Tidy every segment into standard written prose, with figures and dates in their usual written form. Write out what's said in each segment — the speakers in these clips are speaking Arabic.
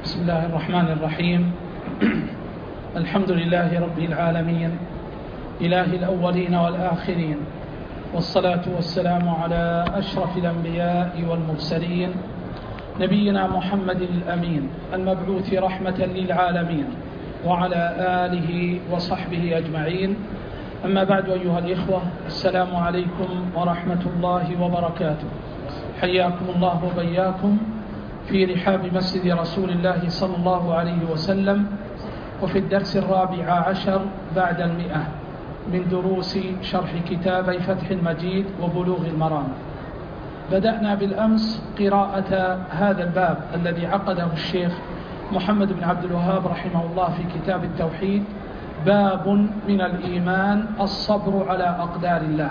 بسم الله الرحمن الرحيم. الحمد لله رب العالمين، إله الأولين والآخرين، والصلاة والسلام على أشرف الأنبياء والمرسلين، نبينا محمد الأمين المبعوث رحمة للعالمين، وعلى آله وصحبه أجمعين. أما بعد، أيها الإخوة، السلام عليكم ورحمة الله وبركاته. حياكم الله وبياكم في رحاب مسجد رسول الله صلى الله عليه وسلم، وفي الدرس 14 بعد 100 من دروس شرح كتابي فتح المجيد وبلوغ المرام. بدأنا بالأمس قراءة هذا الباب الذي عقده الشيخ محمد بن عبد الوهاب رحمه الله في كتاب التوحيد، باب من الإيمان الصبر على أقدار الله.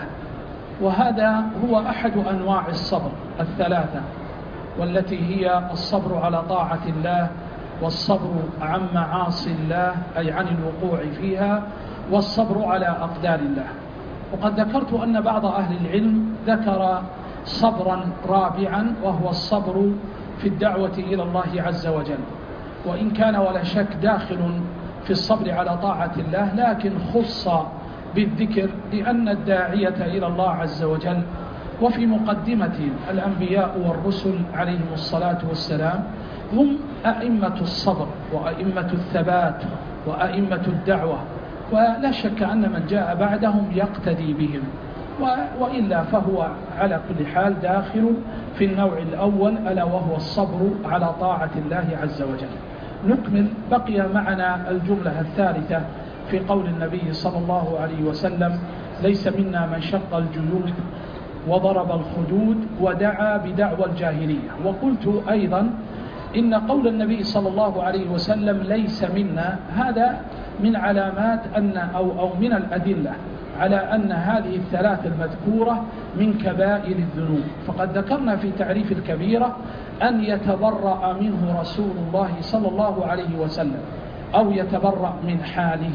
وهذا هو أحد أنواع الصبر الثلاثة، والتي هي الصبر على طاعة الله، والصبر عن معاصي الله أي عن الوقوع فيها، والصبر على أقدار الله. وقد ذكرت أن بعض أهل العلم ذكر صبرا رابعا، وهو الصبر في الدعوة إلى الله عز وجل، وإن كان ولا شك داخل في الصبر على طاعة الله، لكن خص بالذكر لأن الداعية إلى الله عز وجل وفي مقدمة الأنبياء والرسل عليهم الصلاة والسلام هم أئمة الصبر وأئمة الثبات وأئمة الدعوة، ولا شك أن من جاء بعدهم يقتدي بهم، وإلا فهو على كل حال داخل في النوع الأول، ألا وهو الصبر على طاعة الله عز وجل. نكمل. بقي معنا الجملة الثالثة في قول النبي صلى الله عليه وسلم: ليس منا من شق الجيوب وضرب الخدود ودعا بدعوى الجاهلية. وقلت أيضا إن قول النبي صلى الله عليه وسلم ليس منا، هذا من علامات أو من الأدلة على أن هذه الثلاث المذكورة من كبائر الذنوب. فقد ذكرنا في تعريف الكبيرة أن يتبرأ منه رسول الله صلى الله عليه وسلم أو يتبرأ من حاله،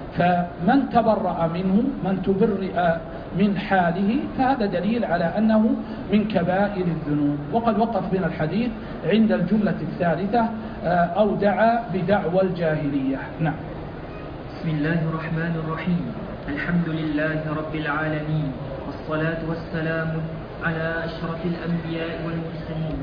فمن تبرأ منه، من تبرئ من حاله، فهذا دليل على أنه من كبائر الذنوب. وقد وقف بنا الحديث عند الجملة الثالثة: أو دعا بدعوى الجاهلية. نعم. بسم الله الرحمن الرحيم. الحمد لله رب العالمين، والصلاة والسلام على أشرف الأنبياء والمرسلين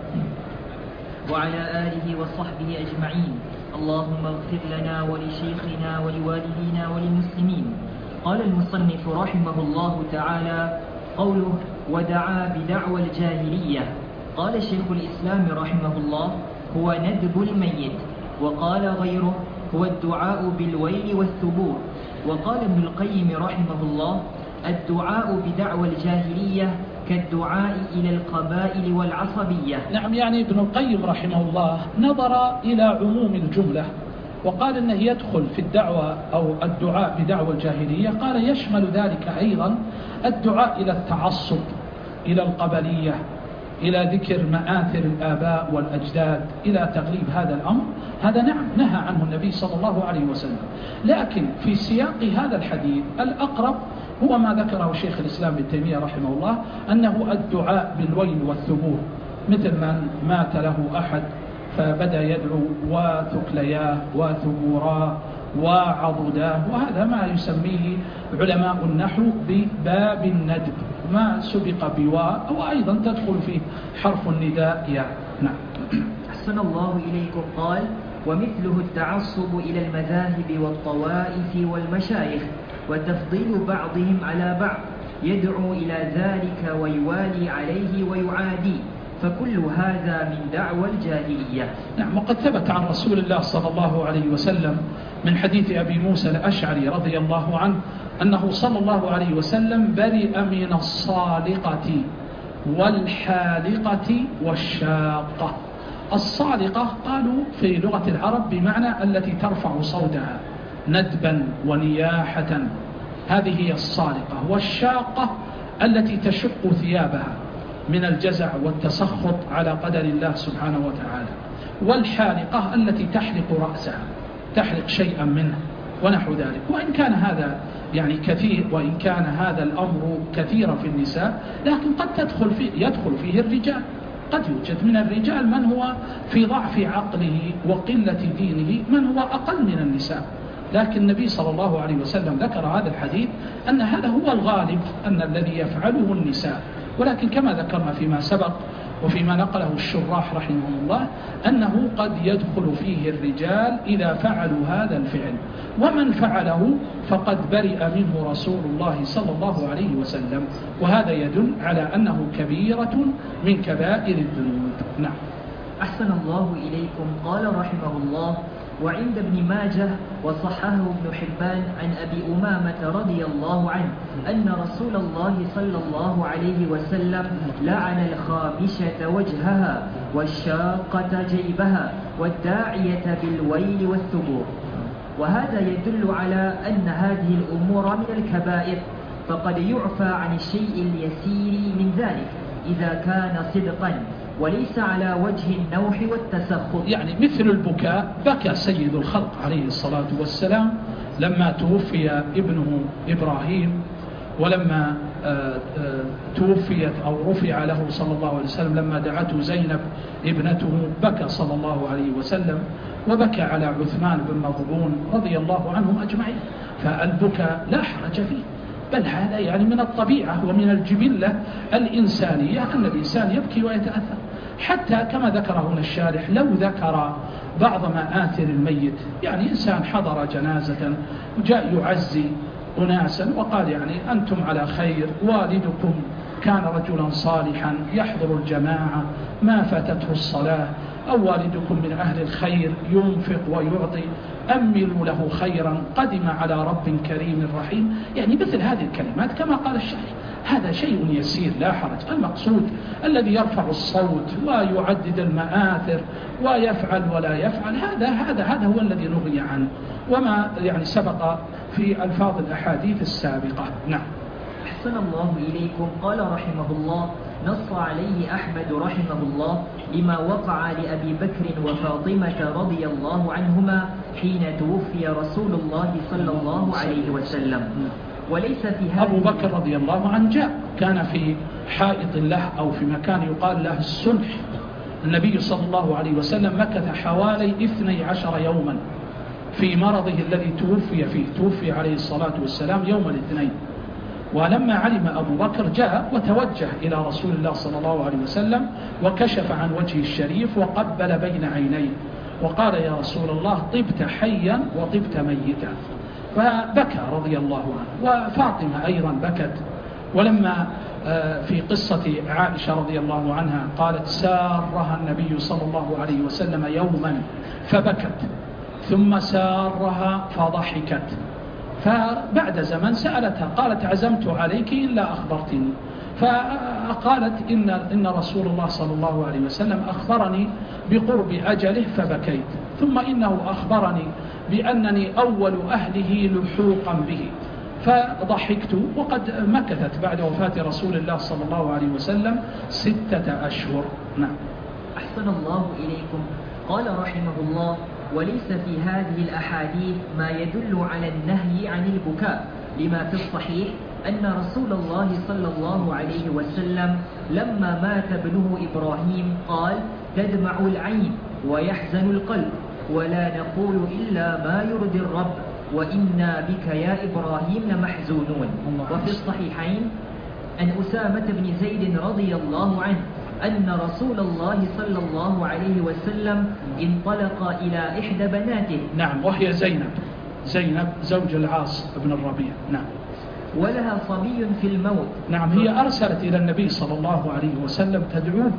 وعلى آله وصحبه أجمعين. اللهم اغفر لنا ولشيخنا ولوالدينا وللمسلمين. قال المصنف رحمه الله تعالى: قوله ودعا بدعوى الجاهلية. قال شيخ الإسلام رحمه الله: هو ندب الميت. وقال غيره: هو الدعاء بالويل والثبور. وقال ابن القيم رحمه الله: الدعاء بدعوى الجاهلية كالدعاء إلى القبائل والعصبية. نعم، يعني ابن القيم رحمه الله نظر إلى عموم الجملة وقال إنه يدخل في الدعوة أو الدعاء بدعوى الجاهلية، قال يشمل ذلك أيضا الدعاء إلى التعصب، إلى القبلية، إلى ذكر مآثر الآباء والأجداد، إلى تغليب هذا الأمر. هذا نعم نهى عنه النبي صلى الله عليه وسلم، لكن في سياق هذا الحديث الأقرب هو ما ذكره شيخ الإسلام ابن تيمية رحمه الله، أنه الدعاء بالويل والثبور، مثل من مات له أحد فبدأ يدعو وثكلياه وثبوراه وعضداه، وهذا ما يسميه علماء النحو بباب الندب، ما سبق بواء وأيضا تدخل فيه حرف النداء يا. نعم. أحسن الله إليكم. قال: ومثله التعصب إلى المذاهب والطوائف والمشايخ، وتفضيل بعضهم على بعض، يدعو إلى ذلك ويوالي عليه ويعادي، فكل هذا من دعوى الجاهلية. نعم. وقد ثبت عن رسول الله صلى الله عليه وسلم من حديث أبي موسى الأشعري رضي الله عنه أنه صلى الله عليه وسلم برئ من الصالقة والحالقة والشاقة. الصالقة قالوا في لغة العرب بمعنى التي ترفع صوتها ندبا ونياحة، هذه هي الصالقة. والشاقة التي تشق ثيابها من الجزع والتسخط على قدر الله سبحانه وتعالى. والحالقة التي تحلق رأسها، تحلق شيئا منه ونحو ذلك. وإن كان هذا يعني كثير، وإن كان هذا الأمر كثيرا في النساء، لكن قد يدخل فيه الرجال، قد يوجد من الرجال من هو في ضعف عقله وقلة دينه من هو أقل من النساء، لكن النبي صلى الله عليه وسلم ذكر هذا الحديث أن هذا هو الغالب، أن الذي يفعله النساء. ولكن كما ذكرنا فيما سبق وفيما نقله الشراح رحمهم الله أنه قد يدخل فيه الرجال إذا فعلوا هذا الفعل، ومن فعله فقد برئ منه رسول الله صلى الله عليه وسلم، وهذا يدل على أنه كبيرة من كبائر الذنوب. نعم. أحسن الله إليكم. قال رحمه الله: وعند ابن ماجه وصححه ابن حبان عن أبي أمامة رضي الله عنه أن رسول الله صلى الله عليه وسلم لعن الخامشة وجهها والشاقة جيبها والداعية بالويل والثبور. وهذا يدل على أن هذه الأمور من الكبائر، فقد يعفى عن الشيء اليسير من ذلك إذا كان صدقا وليس على وجه النوح والتسخط. يعني مثل البكاء، بكى سيد الخلق عليه الصلاة والسلام لما توفي ابنه إبراهيم، ولما توفيت أو رفع له صلى الله عليه وسلم لما دعته زينب ابنته بكى صلى الله عليه وسلم، وبكى على عثمان بن مظعون رضي الله عنهم أجمعين. فالبكاء لا حرج فيه، بل هذا يعني من الطبيعة ومن الجبلة الإنسانية أن الإنسان يبكي ويتأثر، حتى كما ذكر هنا الشارح لو ذكر بعض مآثر الميت، يعني إنسان حضر جنازة وجاء يعزي أناسا وقال يعني أنتم على خير، والدكم كان رجلا صالحا يحضر الجماعة ما فاتته الصلاة، أو والدكم من أهل الخير ينفق ويعطي، أملوا له خيرا، قدم على رب كريم رحيم، يعني مثل هذه الكلمات كما قال الشيخ هذا شيء يسير لا حرج. المقصود الذي يرفع الصوت ويعدد المآثر ويفعل ولا يفعل هذا هو الذي نهي عنه، وما يعني سبق في ألفاظ الأحاديث السابقة. نعم. أحسن الله إليكم. قال رحمه الله: نص عليه أحمد رحمه الله لما وقع لأبي بكر وفاطمة رضي الله عنهما حين توفي رسول الله صلى الله عليه وسلم. وليس في هذا أبو بكر رضي الله عنه جاء كان في حائط له أو في مكان يقال له السنح، النبي صلى الله عليه وسلم مكث حوالي 12 يوما في مرضه الذي توفي فيه، توفي عليه الصلاة والسلام يوم الاثنين. ولما علم أبو بكر جاء وتوجه إلى رسول الله صلى الله عليه وسلم وكشف عن وجهه الشريف وقبل بين عينيه وقال: يا رسول الله طبت حيا وطبت ميتا. فبكى رضي الله عنه، وفاطمة أيضا بكت. ولما في قصة عائشة رضي الله عنها قالت: سارها النبي صلى الله عليه وسلم يوما فبكت، ثم سارها فضحكت، فبعد زمن سألتها قالت: عزمت عليك إلا أخبرتني. فقالت: إن رسول الله صلى الله عليه وسلم أخبرني بقرب أجله فبكيت، ثم إنه أخبرني بأنني أول أهله لحوقا به فضحكت. وقد مكثت بعد وفاة رسول الله صلى الله عليه وسلم 6 أشهر. نعم. أحسن الله إليكم. قال رحمه الله: وليس في هذه الأحاديث ما يدل على النهي عن البكاء، لما في الصحيح أن رسول الله صلى الله عليه وسلم لما مات ابنه إبراهيم قال: تدمع العين ويحزن القلب، ولا نقول إلا ما يرضي الرب، وإنا بك يا إبراهيم لمحزونون. وفي الصحيحين عن أسامة بن زيد رضي الله عنه أن رسول الله صلى الله عليه وسلم انطلق إلى إحدى بناته. نعم، وهي زينب زوج العاص بن الربيع. نعم. ولها صبي في الموت. نعم، هي أرسلت إلى النبي صلى الله عليه وسلم تدعوه،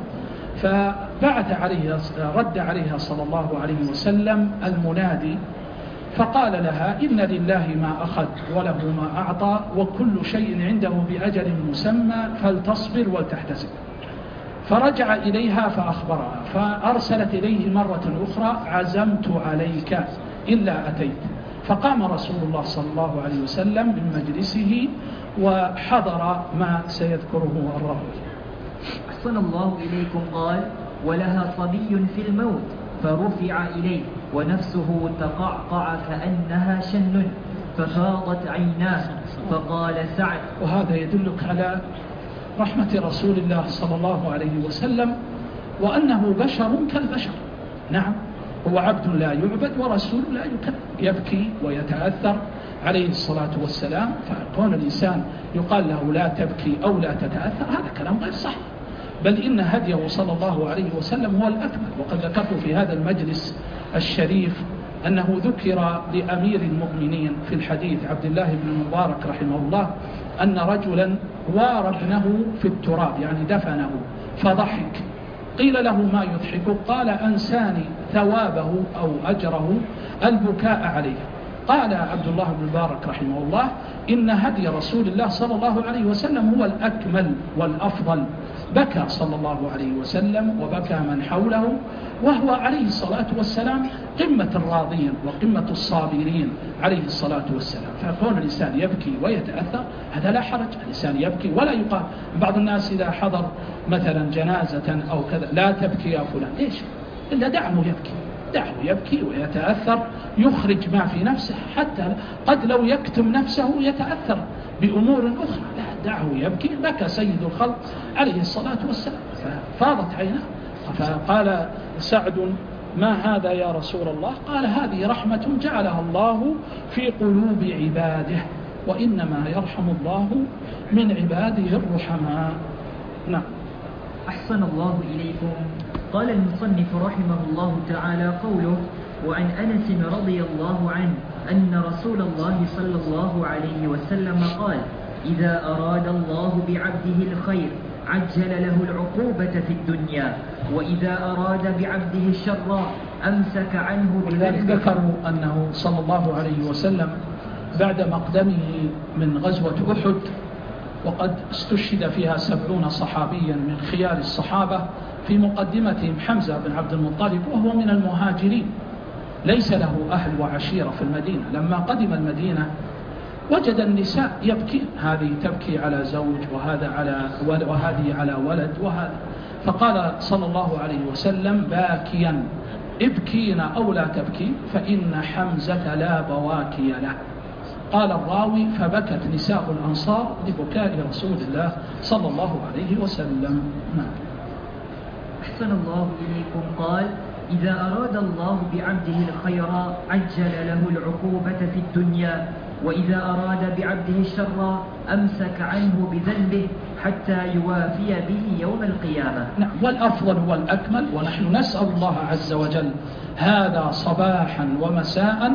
رد عليها صلى الله عليه وسلم المنادي فقال لها: إن لله ما أخذ وله ما أعطى وكل شيء عنده بأجل مسمى فلتصبر ولتحتسب. فرجع إليها فأخبرها، فأرسلت إليه مرة أخرى: عزمت عليك إلا أتيت. فقام رسول الله صلى الله عليه وسلم من مجلسه وحضر ما سيذكره الراوي. أحسن الله إليكم. قال: ولها صبي في الموت فرفع إليه ونفسه تقعقع كأنها شن ففاضت عيناه فقال سعد. وهذا يدلك على رحمة رسول الله صلى الله عليه وسلم وأنه بشر كالبشر. نعم، هو عبد لا يعبد ورسول لا يكذب، يبكي ويتأثر عليه الصلاة والسلام. فكون الإنسان يقال له لا تبكي أو لا تتأثر هذا كلام غير صحيح، بل إن هديه صلى الله عليه وسلم هو الأكمل. وقد ذكرت في هذا المجلس الشريف أنه ذكر لأمير المؤمنين في الحديث عبد الله بن المبارك رحمه الله أن رجلا وارى ابنه في التراب، يعني دفنه، فضحك. قيل له ما يضحك؟ قال أنساني ثوابه أو أجره البكاء عليه. قال عبد الله بن المبارك رحمه الله إن هدي رسول الله صلى الله عليه وسلم هو الأكمل والأفضل. بكى صلى الله عليه وسلم وبكى من حوله، وهو عليه الصلاة والسلام قمة الراضين وقمة الصابرين عليه الصلاة والسلام. فكون الإنسان يبكي ويتأثر هذا لا حرج، الإنسان يبكي ولا يقال. بعض الناس إذا حضر مثلا جنازة أو كذا لا تبكي يا فلان، ليش؟ إلا دعه يبكي، دعه يبكي ويتأثر، يخرج ما في نفسه، حتى قد لو يكتم نفسه يتأثر بأمور أخرى. لا، دعه يبكي. بكى سيد الخلق عليه الصلاة والسلام ففاضت عيناه. فقال سعد ما هذا يا رسول الله؟ قال هذه رحمة جعلها الله في قلوب عباده، وإنما يرحم الله من عباده الرحماء. نعم. أحسن الله إليكم. قال المصنف رحمه الله تعالى قوله: وعن أنس رضي الله عنه أن رسول الله صلى الله عليه وسلم قال: إذا أراد الله بعبده الخير عجل له العقوبة في الدنيا، وإذا أراد بعبده الشر أمسك عنه. ولذلك ذكروا أنه صلى الله عليه وسلم بعد مقدمه من غزوة أحد، وقد استشهد فيها 70 صحابيا من خيار الصحابة، في مقدمتهم حمزة بن عبد المطلب وهو من المهاجرين، ليس له أهل وعشيرة في المدينة. لما قدم المدينة وجد النساء يبكين، هذه تبكي على زوج، وهذه على ولد، وهذا. فقال صلى الله عليه وسلم باكيا: ابكين أو لا تبكي فإن حمزة لا بواكي له. قال الراوي: فبكت نساء الأنصار لبكاء رسول الله صلى الله عليه وسلم. أحسن الله إليكم. قال: إذا أراد الله بعبده الخير عجل له العقوبة في الدنيا، وإذا أراد بعبده الشر أمسك عنه بذنبه حتى يوافي به يوم القيامة. نعم، والأفضل والأكمل، ونحن نسأل الله عز وجل هذا صباحا ومساء: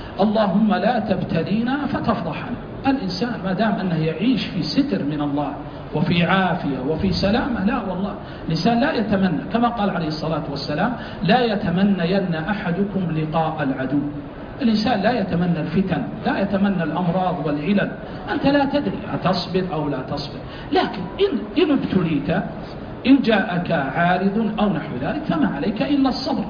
اللهم لا تبتلينا فتفضحنا. الإنسان ما دام أنه يعيش في ستر من الله وفي عافية وفي سلامة، لا والله الإنسان لا يتمنى، كما قال عليه الصلاة والسلام: لا يتمنين أحدكم لقاء العدو. الإنسان لا يتمنى الفتن، لا يتمنى الأمراض والعلل. أنت لا تدري أتصبر أو لا تصبر، لكن إن ابتليت، إن جاءك عارض أو نحو ذلك، فما عليك إلا الصبر.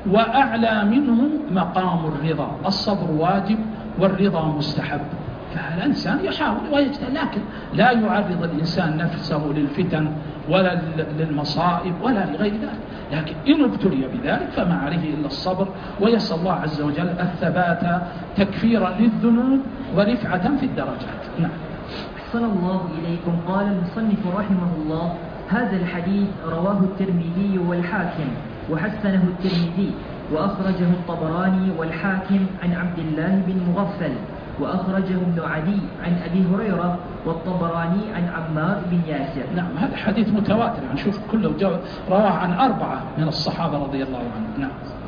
وأعلى منه مقام الرضا. الصبر واجب والرضا مستحب. فالإنسان يحاول ويجتهد، لكن لا يعرض الإنسان نفسه للفتن ولا للمصائب ولا لغير ذلك. لكن إن ابتلي بذلك فما عليه إلا الصبر، ويسأل الله عز وجل الثبات تكفيرا للذنوب ورفعة في الدرجات. نعم. أحسن الله إليكم. قال المصنف رحمه الله: هذا الحديث رواه الترمذي والحاكم وحسنه الترمذي، وأخرجه الطبراني والحاكم عن عبد الله بن مغفل، وأخرجه ابن عدي عن أبي هريرة، والطبراني عن عمار بن ياسر. نعم، هذا حديث متواتر، نشوف كله رواه عن 4 من الصحابة رضي الله عنهم. نعم.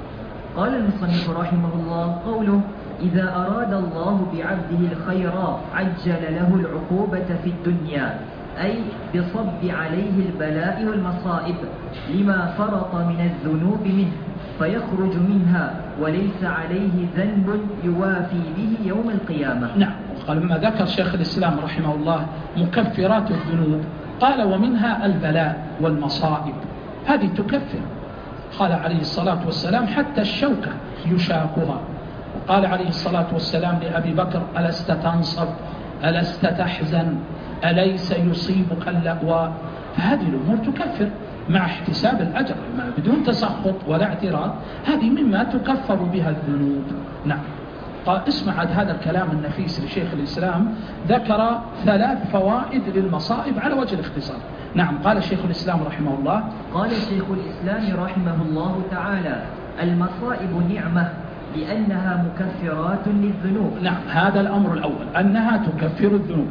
قال المصنف رحمه الله قوله: إذا أراد الله بعبده الخير عجل له العقوبة في الدنيا، أي بصب عليه البلاء والمصائب لما فرط من الذنوب منه، فيخرج منها وليس عليه ذنب يوافي به يوم القيامة. نعم. قال لما ذكر شيخ الإسلام رحمه الله مكفرات الذنوب، قال ومنها البلاء والمصائب، هذه تكفر. قال عليه الصلاة والسلام: حتى الشوكة يشاكها. قال عليه الصلاة والسلام لأبي بكر: ألست تنصب؟ ألست تحزن؟ أليس يصيبك اللأواء؟ فهذه الأمور تكفر مع احتساب الأجر بدون تسخط ولا اعتراض، هذه مما تكفر بها الذنوب. نعم. اسمع هذا الكلام النفيس لشيخ الإسلام، ذكر 3 فوائد للمصائب على وجه الاختصار. نعم. قال شيخ الإسلام رحمه الله. قال شيخ الإسلام رحمه الله تعالى: المصائب نعمة لأنها مكفرات للذنوب. نعم، هذا الأمر الأول، أنها تكفر الذنوب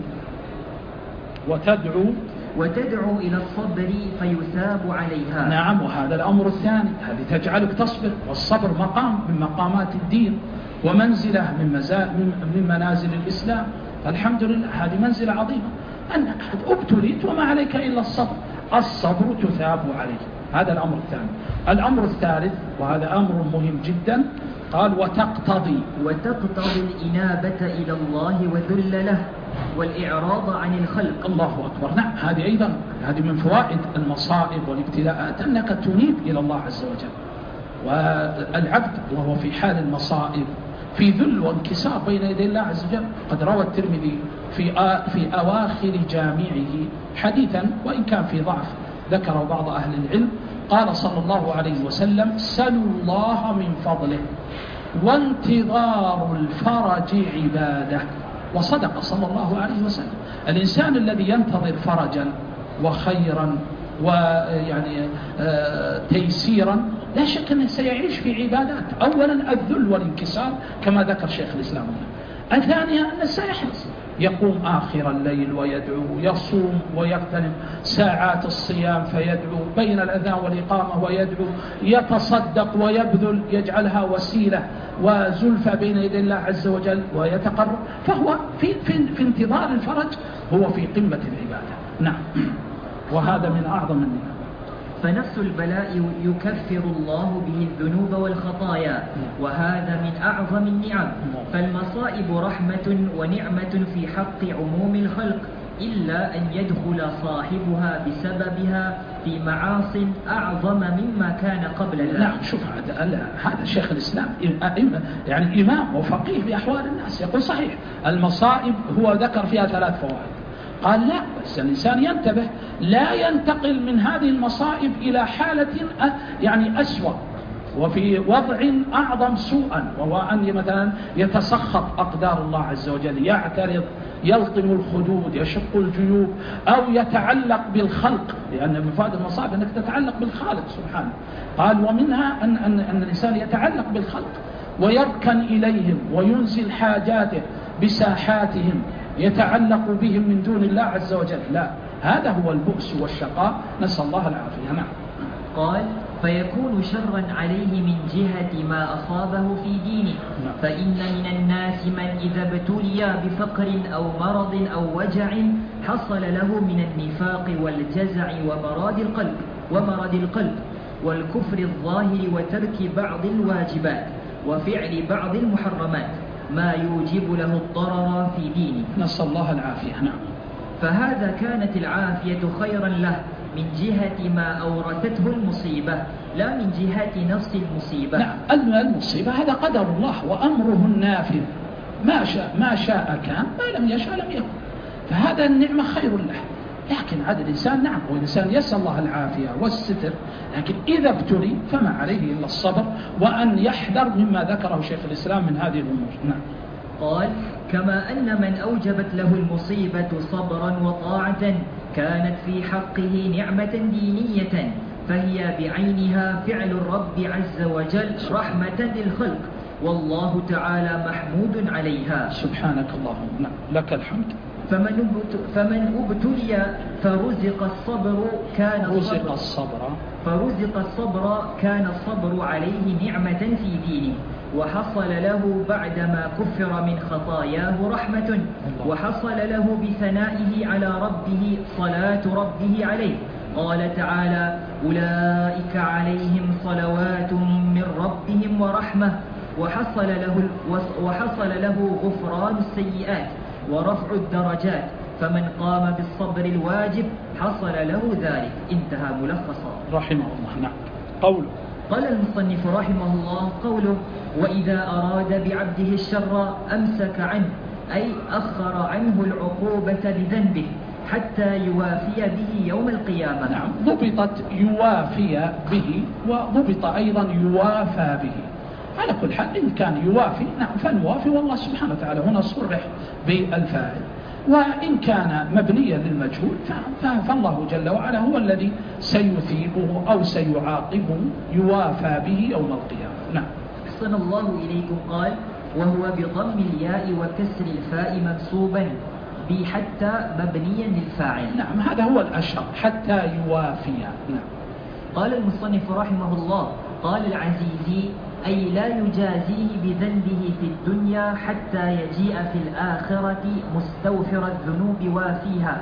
وتدعو إلى الصبر فيثاب عليها. نعم، وهذا الأمر الثاني، هذه تجعلك تصبر، والصبر مقام من مقامات الدين ومنزلة من منازل الإسلام. فالحمد لله هذه منزلة عظيمة، أنك ابتليت وما عليك إلا الصبر تثاب عليه. هذا الأمر الثاني. الأمر الثالث، وهذا أمر مهم جدا، قال وتقتضي الإنابة إلى الله وذل له والإعراض عن الخلق. الله أكبر. نعم، هذه من فوائد المصائب والابتلاءات، أنك تنيب إلى الله عز وجل. والعبد وهو في حال المصائب في ذل وانكسار بين يدي الله عز وجل. قد روى الترمذي في أواخر جامعه حديثا، وإن كان في ضعف ذكره بعض أهل العلم، قال صلى الله عليه وسلم: سلوا الله من فضله وانتظار الفرج عبادة. وصدق صلى الله عليه وسلم. الإنسان الذي ينتظر فرجا وخيرا ويعني تيسيرا لا شك أنه سيعيش في عبادات. أولا الذل والانكسار كما ذكر شيخ الإسلام. الثانية أنه سيحرص، يقوم آخر الليل ويدعو، يصوم ويغتنم ساعات الصيام فيدعو، بين الأذان والإقامة ويدعو، يتصدق ويبذل، يجعلها وسيلة وزلفى بين يدي الله عز وجل ويتقرب. فهو في انتظار الفرج، هو في قمة العبادة. نعم، وهذا من أعظم النعم. فنفس البلاء يكفر الله به الذنوب والخطايا، وهذا من أعظم النعم. فالمصائب رحمة ونعمة في حق عموم الخلق، إلا أن يدخل صاحبها بسببها في معاص أعظم مما كان قبل ذلك. نعم، شوف هذا شيخ الإسلام يعني إمام وفقيه بأحوال الناس، يقول صحيح المصائب هو ذكر فيها 3 فوائد. قال لا، بس الإنسان ينتبه، لا ينتقل من هذه المصائب إلى حالة يعني أسوأ وفي وضع أعظم سوءا، وهو أن مثلا يتسخط أقدار الله عز وجل، يعترض، يلطم الخدود، يشق الجيوب، أو يتعلق بالخلق، لأن من فوائد المصائب أنك تتعلق بالخالق سبحانه. قال ومنها أن الإنسان يتعلق بالخلق ويركن إليهم وينزل حاجاته بساحاتهم، يتعلق بهم من دون الله عز وجل. لا، هذا هو البؤس والشقاء، نسأل الله العافية. نعم. قال فيكون شرا عليه من جهة ما أصابه في دينه. فإن من الناس من إذا ابتلي بفقر أو مرض أو وجع حصل له من النفاق والجزع ومرض القلب والكفر الظاهر وترك بعض الواجبات وفعل بعض المحرمات ما يوجب له الضرر في دينه، نسأل الله العافية. نعم. فهذا كانت العافية خيرا له من جهة ما أورثته المصيبة، لا من جهة نفس المصيبة. نعم، المصيبة هذا قدر الله وأمره النافذ، ما شاء كان، ما لم يشاء لم يكن. فهذا النعمة خير له. لكن عاد الإنسان، نعم، والإنسان يسأل الله العافية والستر، لكن إذا ابتلي فما عليه إلا الصبر وأن يحذر مما ذكره شيخ الإسلام من هذه الأمور. نعم. قال كما أن من أوجبت له المصيبة صبرا وطاعة كانت في حقه نعمة دينية، فهي بعينها فعل الرب عز وجل رحمة للخلق، والله تعالى محمود عليها. سبحانك اللهم. نعم، لك الحمد. فمن ابتلي فرزق الصبر كان الصبر عليه نعمة في دينه، وحصل له بعدما كفر من خطاياه رحمة، وحصل له بثنائه على ربه صلاة ربه عليه. قال تعالى أولئك عليهم صلوات من ربهم ورحمة، وحصل له غفران السيئات ورفع الدرجات، فمن قام بالصبر الواجب حصل له ذلك. انتهى ملخصا رحمه الله. نعم. قوله قال المصنف رحمه الله قوله وإذا أراد بعبده الشر أمسك عنه، أي أخر عنه العقوبة بذنبه حتى يوافي به يوم القيامة. نعم، ضبطت يوافي به، وضبط أيضا يوافى به. على كل حال إن كان يوافي، نعم، فنوافي، والله سبحانه وتعالى هنا صرح بالفاعل. وإن كان مبنيا للمجهول فالله جل وعلا هو الذي سيثيبه أو سيعاقبه يوافى به يوم القيامة. نعم. أحسن الله إليكم. قال: وهو بضم الياء وكسر الفاء منصوبا بحتى مبنيا للفاعل. نعم، هذا هو الأشهر، حتى يوافيا. نعم. قال المصنف رحمه الله: قال العزيزي: أي لا يجازيه بذنبه في الدنيا حتى يجيء في الآخرة مستوفر الذنوب وافيها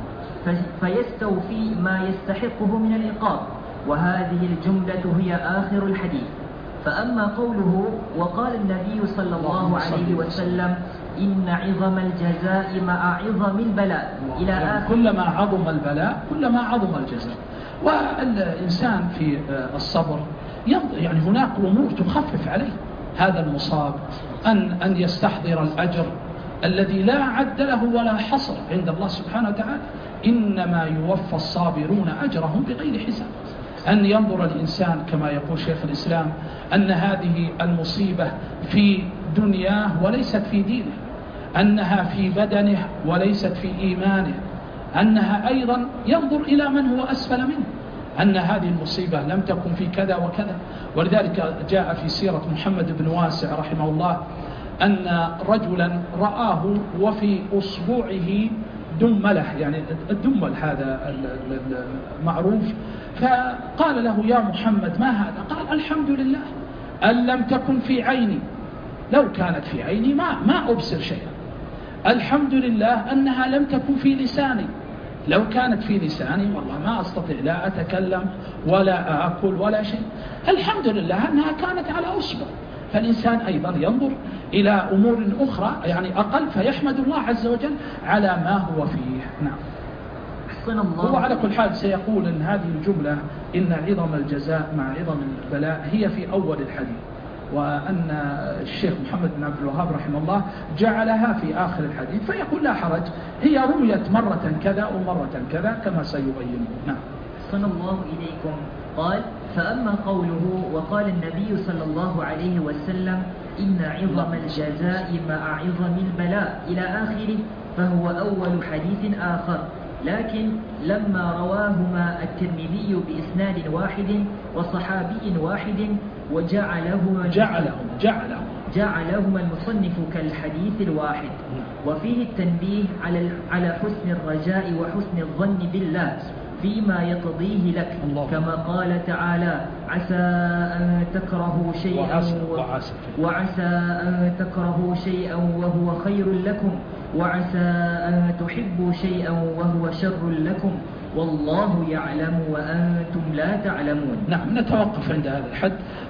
فيستوفي ما يستحقه من العقاب. وهذه الجملة هي آخر الحديث. فأما قوله: وقال النبي صلى الله عليه وسلم: إن عظم الجزاء مع عظم البلاء إلى آخر. كلما عظم البلاء كلما عظم الجزاء. والإنسان في الصبر يعني هناك أمور تخفف عليه هذا المصاب، أن يستحضر الأجر الذي لا عد له ولا حصر عند الله سبحانه وتعالى. إنما يوفى الصابرون أجرهم بغير حساب. أن ينظر الإنسان كما يقول شيخ الإسلام أن هذه المصيبة في دنياه وليست في دينه، أنها في بدنه وليست في إيمانه، أنها أيضا ينظر إلى من هو أسفل منه، أن هذه المصيبة لم تكن في كذا وكذا. ولذلك جاء في سيرة محمد بن واسع رحمه الله أن رجلا رآه وفي أصبعه دملة، يعني الدمل هذا المعروف، فقال له: يا محمد ما هذا؟ قال: الحمد لله أن لم تكن في عيني، لو كانت في عيني ما أبصر شيئا. الحمد لله أنها لم تكن في لساني، لو كانت في لساني والله ما أستطيع لا أتكلم ولا أكل ولا شيء. الحمد لله أنها كانت على أصبع. فالإنسان أيضا ينظر إلى أمور أخرى يعني أقل فيحمد الله عز وجل على ما هو فيه. نعم. هو على كل حال سيقول أن هذه الجملة إن عظم الجزاء مع عظم البلاء هي في أول الحديث، وأن الشيخ محمد بن عبد الوهاب رحمه الله جعلها في آخر الحديث، فيقول لا حرج، هي رويت مرة كذا ومرة كذا كما سيبين. نعم. أحسن الله إليكم. قال: فأما قوله: وقال النبي صلى الله عليه وسلم: إن عظم الجزاء مع عظم البلاء إلى آخره، فهو أول حديث آخر، لكن لما رواهما الترمذي بإسناد واحد وصحابي واحد جعلهما المصنف كالحديث الواحد. وفيه التنبيه على حسن الرجاء وحسن الظن بالله فيما يقضيه لك، كما قال تعالى: عسى أن تكرهوا شيئا وعسى أن تكرهوا شيئا وهو خير لكم، وعسى أن تحبوا شيئا وهو شر لكم، والله يعلم وأنتم لا تعلمون. نعم، نتوقف عند هذا الحد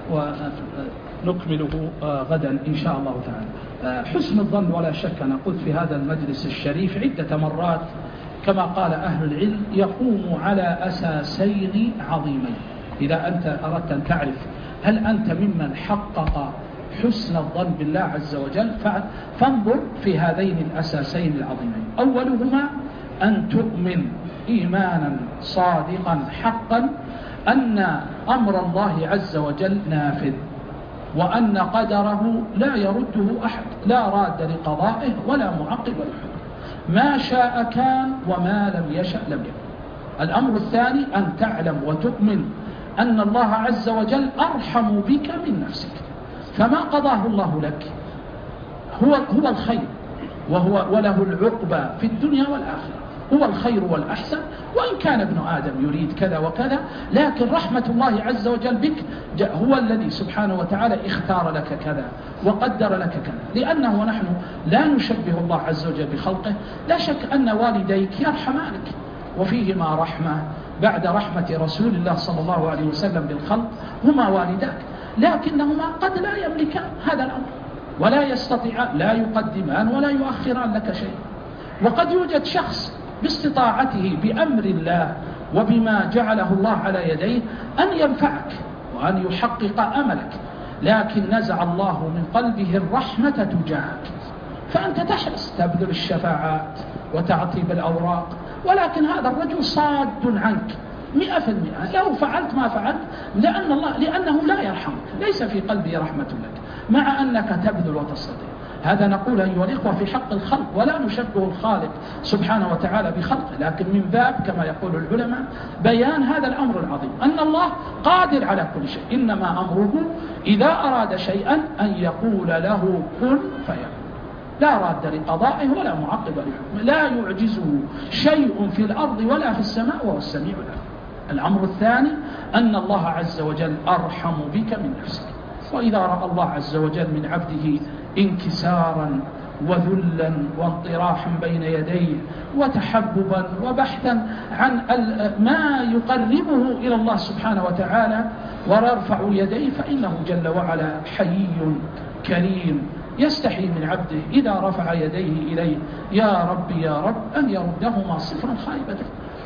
ونكمله غدا إن شاء الله تعالى. حسن الظن ولا شك أنا قلت في هذا المجلس الشريف عدة مرات كما قال أهل العلم يقوم على أساسين عظيمين. إذا أنت أردت أن تعرف هل أنت ممن حقق حسن الظن بالله عز وجل فانظر في هذين الأساسين العظيمين. أولهما أن تؤمن إيمانا صادقا حقا أن أمر الله عز وجل نافذ، وأن قدره لا يرده أحد، لا راد لقضائه ولا معقب له، ما شاء كان وما لم يشأ لم يكن. الأمر الثاني أن تعلم وتؤمن أن الله عز وجل أرحم بك من نفسك، فما قضاه الله لك هو الخير، وله العقبى في الدنيا والآخرة، هو الخير والأحسن. وإن كان ابن آدم يريد كذا وكذا، لكن رحمة الله عز وجل بك هو الذي سبحانه وتعالى اختار لك كذا وقدر لك كذا. لأنه ونحن لا نشبه الله عز وجل بخلقه، لا شك أن والديك يرحمانك وفيهما رحمة بعد رحمة رسول الله صلى الله عليه وسلم بالخلق هما والداك، لكنهما قد لا يملكان هذا الأمر ولا يستطيعان، لا يقدمان ولا يؤخران لك شيء. وقد يوجد شخص باستطاعته بأمر الله وبما جعله الله على يديه أن ينفعك وأن يحقق أملك، لكن نزع الله من قلبه الرحمة تجاهك، فأنت تحرص تبذل الشفاعات وتعطيب الأوراق، ولكن هذا الرجل صاد عنك 100%. لو فعلت ما فعلت لأنه لا يرحمك، ليس في قلبه رحمة لك، مع أنك تبذل وتستطيع. هذا نقول أيها الإخوة في حق الخلق، ولا نشبه الخالق سبحانه وتعالى بخلقه، لكن من باب كما يقول العلماء بيان هذا الأمر العظيم، أن الله قادر على كل شيء، إنما أمره إذا أراد شيئا أن يقول له كن فيكون، لا راد لقضائه ولا معقب لحكمه، لا يعجزه شيء في الأرض ولا في السماء وهو السميع العليم. الأمر الثاني أن الله عز وجل أرحم بك من نفسك، وإذا رأى الله عز وجل من عبده انكسارا وذلا وانطراحا بين يديه وتحببا وبحثا عن ما يقربه إلى الله سبحانه وتعالى ويرفع يديه، فإنه جل وعلا حيي كريم يستحي من عبده إذا رفع يديه إليه يا رب يا رب أن يردهما صفرا خائبة.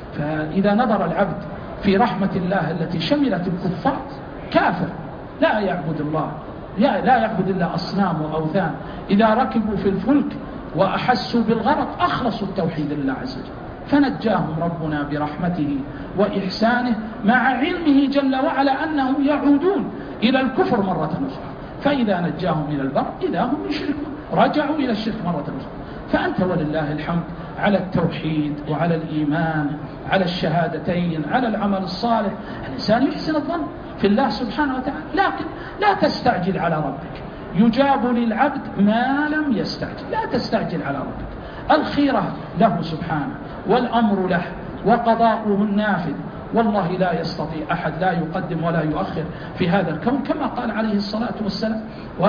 فإذا نظر العبد في رحمة الله التي شملت الكفار، كافر لا يعبد الله، لا يعبد إلا أصنام وأوثان، إذا ركبوا في الفلك وأحسوا بالغرق أخلصوا التوحيد لله عز وجل، فنجاهم ربنا برحمته وإحسانه مع علمه جل وعلا أنهم يعودون إلى الكفر مرة أخرى، فإذا نجاهم إلى البر إذا هم يشركون، رجعوا إلى الشرك مرة أخرى. فأنت ولله الحمد على التوحيد وعلى الإيمان، على الشهادتين، على العمل الصالح. الإنسان يحسن الظن في الله سبحانه وتعالى، لكن لا تستعجل على ربك، يجاب للعبد ما لم يستعجل، لا تستعجل على ربك، الخيرة له سبحانه والأمر له وقضاؤه النافذ، والله لا يستطيع أحد لا يقدم ولا يؤخر في هذا الكون، كما قال عليه الصلاة والسلام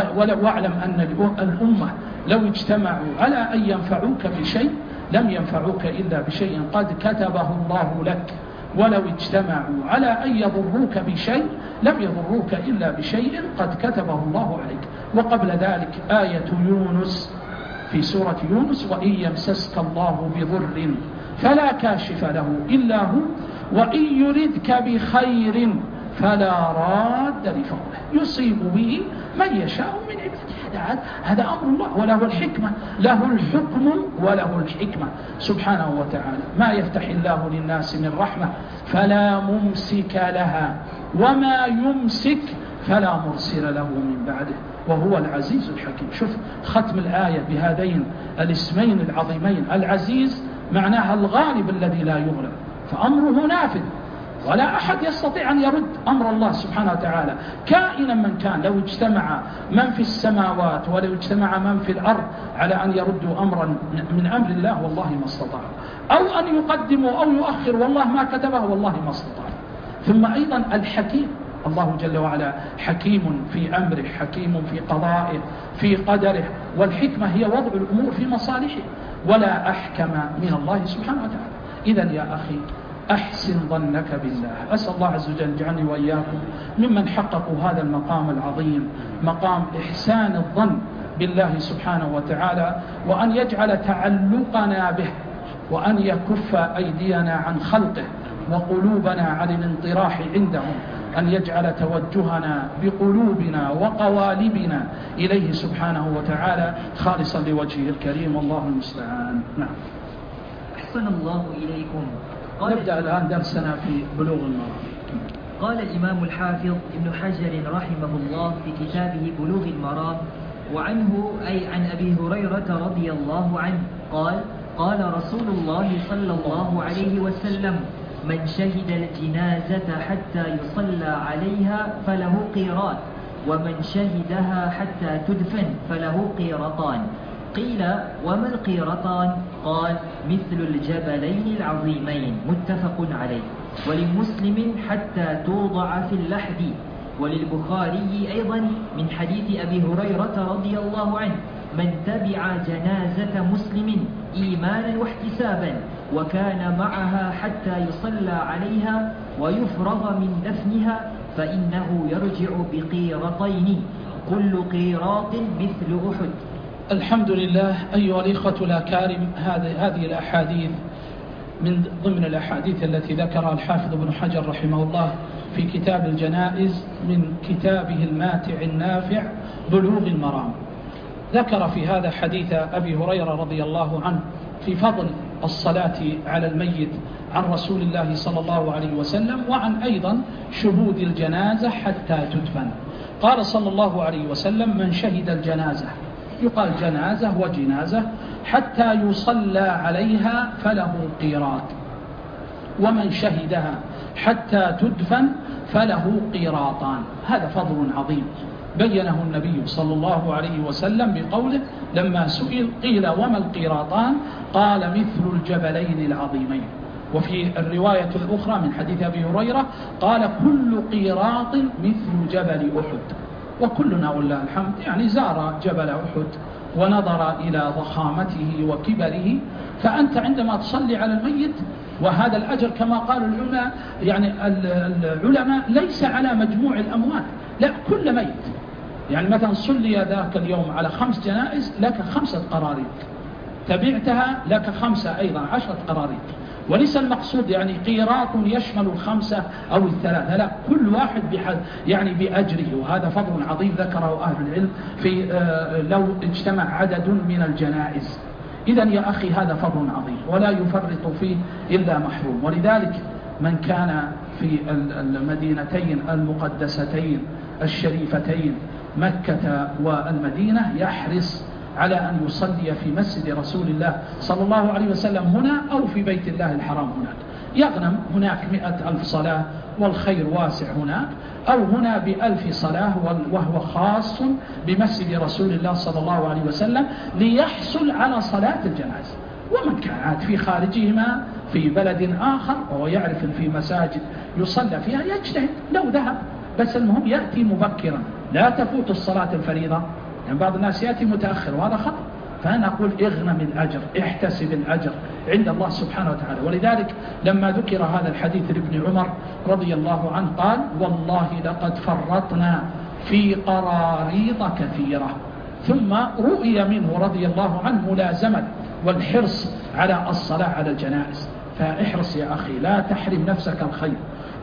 واعلم أن الأمة لو اجتمعوا على أن ينفعوك بشيء لم ينفعوك إلا بشيء قد كتبه الله لك، ولو اجتمعوا على أن يضروك بشيء لم يضروك إلا بشيء قد كتبه الله عليك. وقبل ذلك آية يونس في سورة يونس وإن يمسسك الله بضر فلا كاشف له إلا هو وإن يردك بخير فلا راد لفضله يصيب به من يشاء من عباده. هذا أمر الله وله الحكمة، له الحكم وله الحكمة سبحانه وتعالى. ما يفتح الله للناس من رحمة فلا ممسك لها وما يمسك فلا مرسل له من بعده وهو العزيز الحكيم. شوف ختم الآية بهذين الاسمين العظيمين، العزيز معناها الغالب الذي لا يغلب، فأمره نافذ ولا أحد يستطيع أن يرد أمر الله سبحانه وتعالى كائنا من كان. لو اجتمع من في السماوات ولو اجتمع من في الأرض على أن يردوا أمرا من أمر الله والله ما استطاعوا، أو أن يقدموا أو يؤخر والله ما كتبه والله ما استطاعوا. ثم أيضا الحكيم، الله جل وعلا حكيم في أمره، حكيم في قضائه في قدره، والحكمة هي وضع الأمور في مصالحه، ولا أحكم من الله سبحانه وتعالى. إذن يا أخي أحسن ظنك بالله. أسأل الله عز وجل يجعلني وإياكم ممن حققوا هذا المقام العظيم، مقام إحسان الظن بالله سبحانه وتعالى، وأن يجعل تعلقنا به، وأن يكف أيدينا عن خلقه وقلوبنا عن الانطراح عندهم، أن يجعل توجهنا بقلوبنا وقوالبنا إليه سبحانه وتعالى خالصا لوجهه الكريم، والله المستعان. نعم. أحسن الله إليكم. نبدأ الآن درسنا في بلوغ المرام. قال الإمام الحافظ ابن حجر رحمه الله في كتابه بلوغ المرام: وعنه أي عن أبي هريرة رضي الله عنه قال: قال رسول الله صلى الله عليه وسلم: من شهد الجنازة حتى يصلى عليها فله قيراط، ومن شهدها حتى تدفن فله قيرطان. قيل: وما القيرطان؟ قال: مثل الجبلين العظيمين. متفق عليه. ولمسلم: حتى توضع في اللحد. وللبخاري أيضا من حديث أبي هريرة رضي الله عنه: من تبع جنازة مسلم إيمانا واحتسابا وكان معها حتى يصلى عليها ويفرغ من دفنها فإنه يرجع بقيرطين، كل قيراط مثل أحد. الحمد لله. أيها الإخوة الأكارم، هذه الأحاديث من ضمن الأحاديث التي ذكرها الحافظ ابن حجر رحمه الله في كتاب الجنائز من كتابه الماتع النافع بلوغ المرام. ذكر في هذا حديث أبي هريرة رضي الله عنه في فضل الصلاة على الميت عن رسول الله صلى الله عليه وسلم، وعن أيضا شهود الجنازة حتى تدفن. قال صلى الله عليه وسلم: من شهد الجنازة يقال جنازة وجنازة حتى يصلى عليها فله قيراط، ومن شهدها حتى تدفن فله قيراطان. هذا فضل عظيم بينه النبي صلى الله عليه وسلم بقوله لما سئل قيل وما القيراطان؟ قال مثل الجبلين العظيمين. وفي الرواية الأخرى من حديث أبي هريرة قال كل قيراط مثل جبل أحد. وكلنا ولله الحمد يعني زار جبل أحد ونظر إلى ضخامته وكبره، فأنت عندما تصلي على الميت، وهذا الأجر كما قال العلماء يعني العلماء ليس على مجموع الأموات، لا كل ميت. يعني مثلا صلي ذاك اليوم على 5 جنائز لك 5 قراريط، تبعتها لك 5 أيضا 10 قراريط. وليس المقصود يعني قيراط يشمل 5 أو 3، لا كل واحد يعني بأجره. وهذا فضل عظيم ذكره أهل العلم في لو اجتمع عدد من الجنائز. إذن يا أخي هذا فضل عظيم ولا يفرط فيه إلا محروم. ولذلك من كان في المدينتين المقدستين الشريفتين مكة والمدينة يحرص على أن يصلي في مسجد رسول الله صلى الله عليه وسلم هنا أو في بيت الله الحرام هناك، يغنم هناك 100,000 صلاة والخير واسع هناك، أو هنا ب1000 صلاة وهو خاص بمسجد رسول الله صلى الله عليه وسلم ليحصل على صلاة الجنازة. ومن كانت في خارجهما في بلد آخر وهو يعرف في مساجد يصلى فيها يجتهد لو ذهب، بس المهم يأتي مبكرا، لا تفوت الصلاة الفريضة. يعني بعض الناس يأتي متأخر وهذا خطأ. فأنا أقول اغنم الأجر، احتسب الأجر عند الله سبحانه وتعالى. ولذلك لما ذكر هذا الحديث لابن عمر رضي الله عنه قال والله لقد فرطنا في قراريط كثيرة. ثم رؤي منه رضي الله عنه ملازمة والحرص على الصلاة على الجنائز. فاحرص يا أخي لا تحرم نفسك الخير.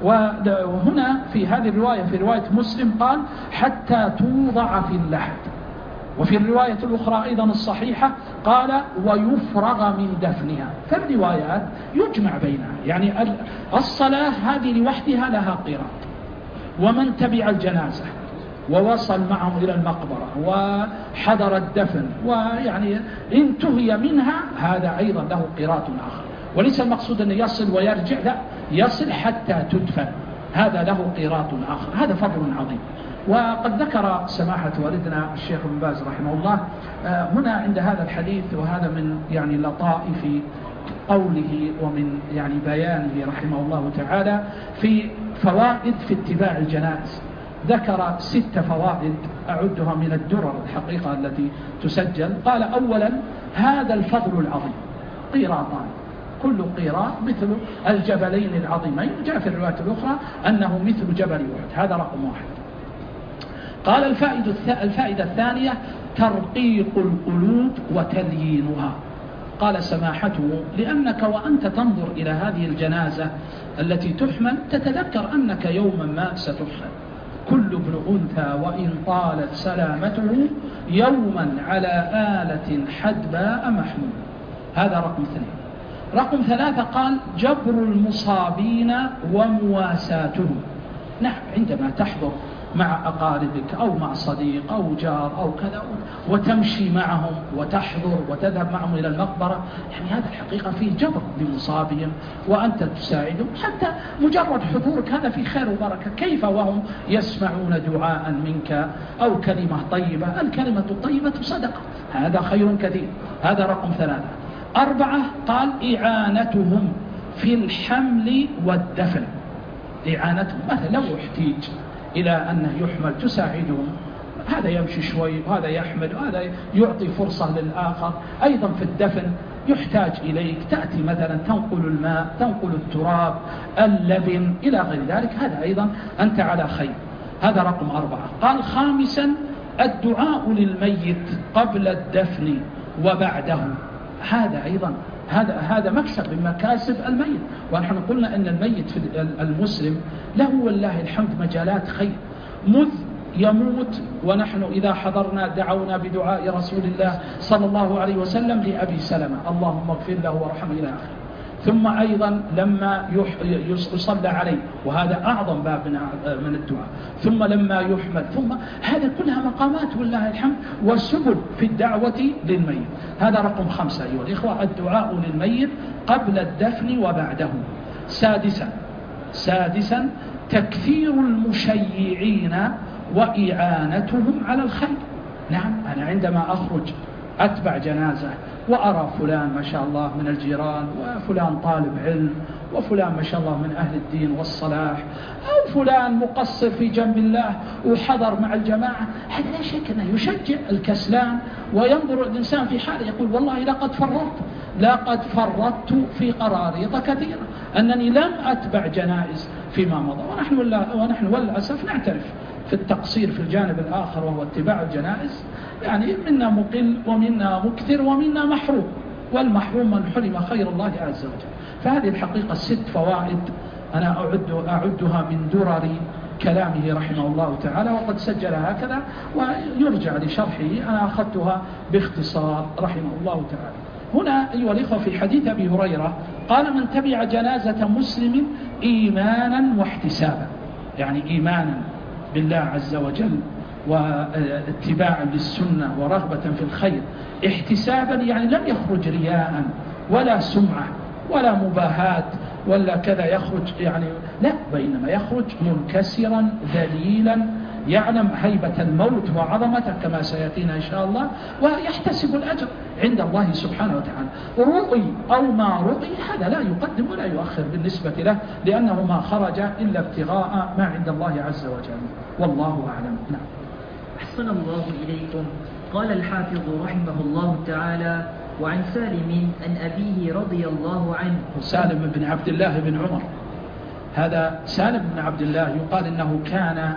وهنا في هذه الرواية في رواية مسلم قال حتى توضع في اللحد. وفي الرواية الأخرى أيضا الصحيحة قال ويفرغ من دفنها. فالروايات يجمع بينها، يعني الصلاة هذه لوحدها لها قيراط، ومن تبع الجنازة ووصل معهم إلى المقبرة وحضر الدفن ويعني انتهي منها هذا أيضا له قيراط آخر. وليس المقصود أن يصل ويرجع، لا يصل حتى تدفن، هذا له قيراط آخر. هذا فضل عظيم. وقد ذكر سماحة والدنا الشيخ ابن باز رحمه الله هنا عند هذا الحديث، وهذا من يعني لطائف قوله ومن يعني بيانه رحمه الله تعالى في فوائد في اتباع الجنائز. ذكر 6 فوائد أعدها من الدرر الحقيقة التي تسجل. قال أولا هذا الفضل العظيم قيراطان، كل قيراط مثل الجبلين العظيمين. جاء في الرواية الأخرى أنه مثل جبل أحد. هذا رقم 1. قال الفائدة الثانية ترقيق القلوب وتليينها. قال سماحته لأنك وأنت تنظر إلى هذه الجنازة التي تحمل تتذكر أنك يوما ما ستحمل. كل ابن أنثى وإن طالت سلامته يوما على آلة حدباء محمول. هذا رقم 2. رقم 3 قال جبر المصابين ومواساتهم. نعم عندما تحضر مع أقاربك أو مع صديق أو جار أو كذا وتمشي معهم وتحضر وتذهب معهم إلى المقبرة، يعني هذا الحقيقة فيه جبر لمصابهم وأنت تساعدهم. حتى مجرد حضورك هذا فيه خير وبركة. كيف وهم يسمعون دعاء منك أو كلمة طيبة؟ الكلمة الطيبة صدقة، هذا خير كثير. هذا رقم 3. 4 قال إعانتهم في الحمل والدفن. إعانتهم مثلا لو احتيج إلى أنه يحمل تساعدهم، هذا يمشي شوي وهذا يحمل وهذا يعطي فرصة للآخر. أيضا في الدفن يحتاج إليك، تأتي مثلا تنقل الماء تنقل التراب اللبن إلى غير ذلك، هذا أيضا أنت على خير. هذا رقم 4. قال 5 الدعاء للميت قبل الدفن وبعده. هذا أيضا هذا مكسب من مكاسب الميت. ونحن قلنا أن الميت في المسلم له والله الحمد مجالات خير مذ يموت. ونحن إذا حضرنا دعونا بدعاء رسول الله صلى الله عليه وسلم لأبي سلمة اللهم اغفر له وارحمه إلى آخره. ثم أيضا لما يصلى عليه، وهذا أعظم باب من الدعاء، ثم لما يحمد، ثم هذا كلها مقامات والله الحمد وسبل في الدعوة للميت. هذا رقم 5 أيها الإخوة، الدعاء للميت قبل الدفن وبعده. سادسا تكثير المشيعين وإعانتهم على الخير. نعم، أنا عندما أخرج أتبع جنازة وأرى فلان ما شاء الله من الجيران، وفلان طالب علم، وفلان ما شاء الله من أهل الدين والصلاح، أو فلان مقصر في جنب الله وحضر مع الجماعة، هذا لا شك أنه يشجع الكسلان، وينظر الإنسان في حاله يقول والله لقد فرطت في قراريط كثيرة أنني لم أتبع جنائز فيما مضى. ونحن والأسف نعترف في التقصير في الجانب الآخر وهو اتباع الجنائز، يعني منا مقل ومنا مكثر ومنا محروم، والمحروم من حرم خير الله عز وجل. فهذه الحقيقة 6 فوائد أنا أعدها من درر كلامه رحمه الله تعالى، وقد سجلها هكذا ويرجع لشرحه، أنا أخذتها باختصار رحمه الله تعالى. هنا أيها الإخوة في حديث أبي هريرة قال: من تبع جنازة مسلم إيمانا واحتسابا، يعني إيمانا بالله عز وجل واتباعا للسنة ورغبة في الخير، احتسابا يعني لم يخرج رياء ولا سمعة ولا مباهات ولا كذا، يخرج يعني لا، بينما يخرج منكسرا ذليلا يعلم هيبة الموت وعظمته كما سيأتينا إن شاء الله، ويحتسب الأجر عند الله سبحانه وتعالى. رؤي أو ما رؤي هذا لا يقدم ولا يؤخر بالنسبة له، لأنه ما خرج إلا ابتغاء ما عند الله عز وجل، والله أعلم. نعم. أحسن الله إليكم. قال الحافظ رحمه الله تعالى: وعن سالم أن أبيه رضي الله عنه. سالم بن عبد الله بن عمر، هذا سالم بن عبد الله يقال إنه كان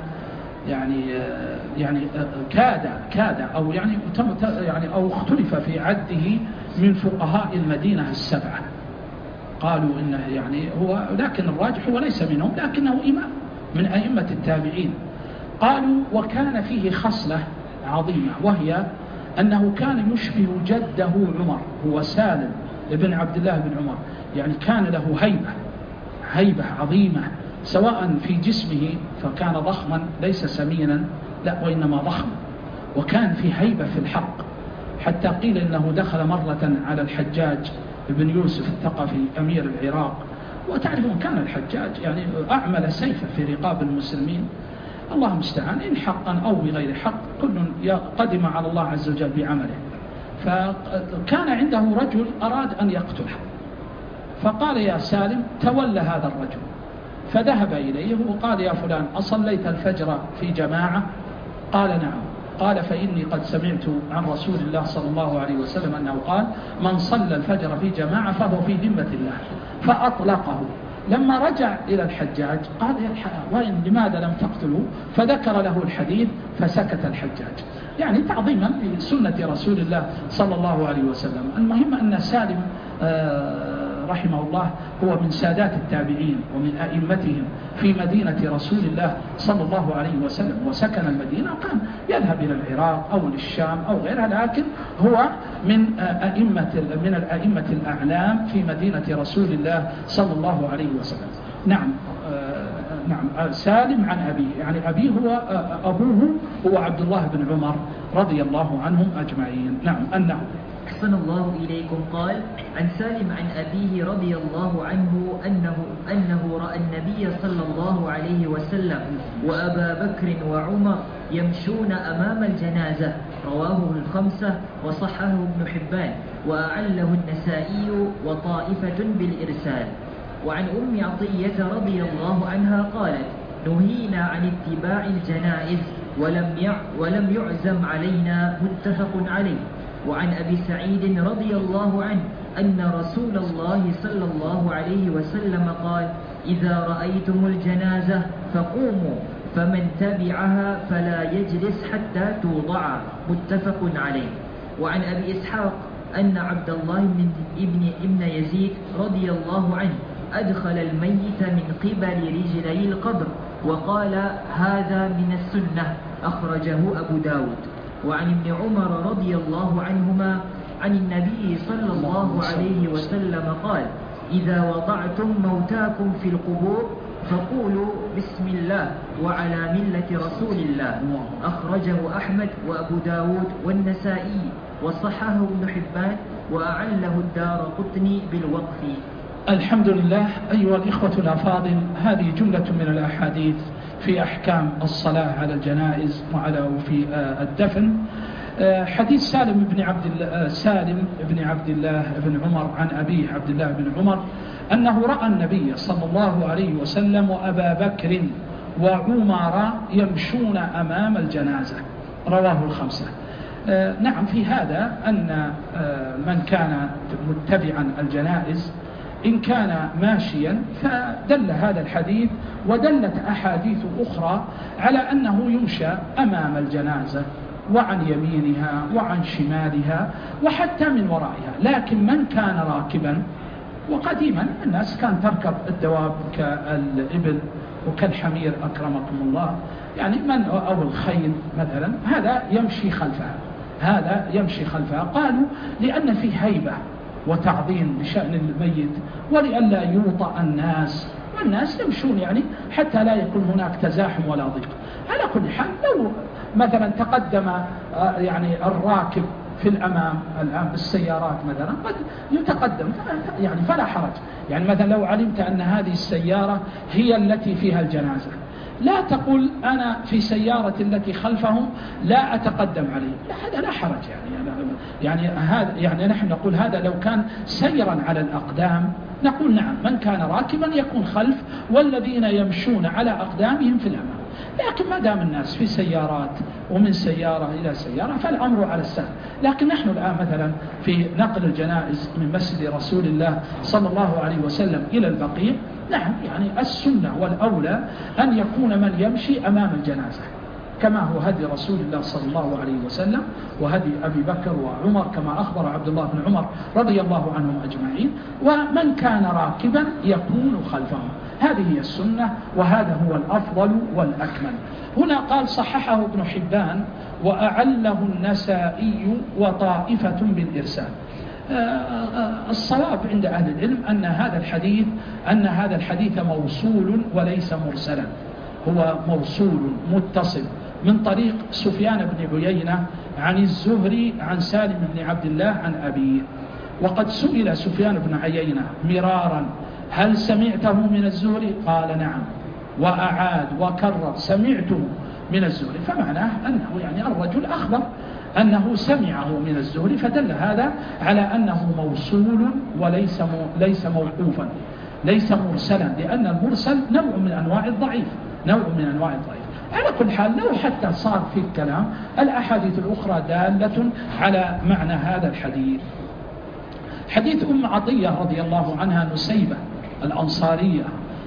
يعني كاد أو أو اختلف في عده من فقهاء المدينة 7. قالوا إنه هو، لكن الراجح هو ليس منهم، لكنه إمام من أئمة التابعين. قالوا وكان فيه خصلة عظيمة، وهي أنه كان يشبه جده عمر، هو سالم بن عبد الله بن عمر، يعني كان له هيبة عظيمة، سواء في جسمه فكان ضخما ليس سمينا، لا وإنما ضخم، وكان في هيبة في الحق، حتى قيل إنه دخل مرة على الحجاج بن يوسف الثقفي أمير العراق، وتعرفون كان الحجاج أعمل سيفه في رقاب المسلمين، الله المستعان، إن حقا أو بغير حق كل قدم على الله عز وجل بعمله. فكان عنده رجل أراد أن يقتله، فقال يا سالم تولى هذا الرجل، فذهب إليه وقال يا فلان أصليت الفجر في جماعة؟ قال نعم. قال فإني قد سمعت عن رسول الله صلى الله عليه وسلم أنه قال: من صلى الفجر في جماعة فهو في ذمة الله. فأطلقه. لما رجع إلى الحجاج قال وإن لماذا لم تقتله؟ فذكر له الحديث فسكت الحجاج، تعظيما لسنة رسول الله صلى الله عليه وسلم. المهم أن سالم رحمه الله هو من سادات التابعين ومن أئمتهم في مدينة رسول الله صلى الله عليه وسلم، وسكن المدينة وكان يذهب إلى العراق أو للشام أو غيرها، لكن هو من الأئمة الأعلام في مدينة رسول الله صلى الله عليه وسلم. نعم. سالم عن أبيه، أبيه أبوه هو عبد الله بن عمر رضي الله عنهم أجمعين. نعم. أحسن الله إليكم. قال عن سالم عن أبيه رضي الله عنه أنه رأى النبي صلى الله عليه وسلم وأبا بكر وعمر يمشون أمام الجنازة، رواه الخمسة وصححه ابن حبان وأعله النسائي وطائفة بالإرسال. وعن أم عطية رضي الله عنها قالت: نهينا عن اتباع الجنائز ولم يعزم علينا، متفق عليه. وعن أبي سعيد رضي الله عنه أن رسول الله صلى الله عليه وسلم قال: إذا رأيتم الجنازة فقوموا، فمن تبعها فلا يجلس حتى توضع، متفق عليه. وعن أبي إسحاق أن عبد الله ابن يزيد رضي الله عنه أدخل الميت من قبل رجلي القبر وقال: هذا من السنة، أخرجه أبو داود. وعن ابن عمر رضي الله عنهما عن النبي صلى الله عليه وسلم قال: إذا وضعتم موتاكم في القبور فقولوا بسم الله وعلى ملة رسول الله. أخرجه أحمد وأبو داود والنسائي وصححه ابن حبان وأعله الدارقطني بالوقف. الحمد لله. أيها الإخوة الأفاضل، هذه جملة من الأحاديث في أحكام الصلاة على الجنائز وفي الدفن. حديث سالم بن عبد الله بن عمر عن أبيه عبد الله بن عمر أنه رأى النبي صلى الله عليه وسلم وأبا بكر وعمر يمشون أمام الجنازة، رواه الخمسة. نعم، في هذا أن من كان متبعا الجنائز إن كان ماشيا، فدل هذا الحديث ودلت أحاديث أخرى على أنه يمشى أمام الجنازة وعن يمينها وعن شمالها وحتى من ورائها. لكن من كان راكبا، وقديما الناس كان تركب الدواب كالإبل وكالحمير أكرمكم الله، يعني أو الخيل مثلا، هذا يمشي خلفها. قالوا لأن فيه هيبة وتعظيم لشأن الميت، ولئلا يوطأ الناس، والناس يمشون يعني حتى لا يكون هناك تزاحم ولا ضيق. على كل حال، لو مثلا تقدم يعني الراكب في الأمام الآن بالسيارات مثلا قد يتقدم يعني فلا حرج. يعني مثلا لو علمت أن هذه السيارة هي التي فيها الجنازة، لا تقول أنا في سيارة التي خلفهم لا أتقدم عليه، هذا لا حرج. يعني نحن نقول هذا لو كان سيرا على الأقدام نقول نعم، من كان راكبا يكون خلف، والذين يمشون على أقدامهم في الأمام. لكن ما دام الناس في سيارات ومن سيارة إلى سيارة فالأمر على السهل. لكن نحن الآن مثلا في نقل الجنائز من مسجد رسول الله صلى الله عليه وسلم إلى البقيع، نعم يعني السنة والأولى أن يكون من يمشي أمام الجنازة، كما هو هدي رسول الله صلى الله عليه وسلم وهدي أبي بكر وعمر، كما أخبر عبد الله بن عمر رضي الله عنهم أجمعين. ومن كان راكبا يكون خلفهم، هذه هي السنة، وهذا هو الأفضل والأكمل. هنا قال صححه ابن حبان وأعله النسائي وطائفة بالإرسال. الصواب عند أهل العلم أن هذا الحديث موصول وليس مرسلا، هو موصول متصل من طريق سفيان بن عيينة عن الزهري عن سالم بن عبد الله عن أبيه. وقد سئل سفيان بن عيينة مرارا هل سمعته من الزهري؟ قال نعم، وأعاد وكرر سمعته من الزهري، فمعناه أنه يعني الرجل أخبر أنه سمعه من الزهري، فدل هذا على أنه موصول وليس موقوفا، ليس مرسلا، لأن المرسل نوع من أنواع الضعيف. على كل حال، لو حتى صار في الكلام، الأحاديث الأخرى دالة على معنى هذا الحديث. حديث أم عطية رضي الله عنها نسيبة الأنصارية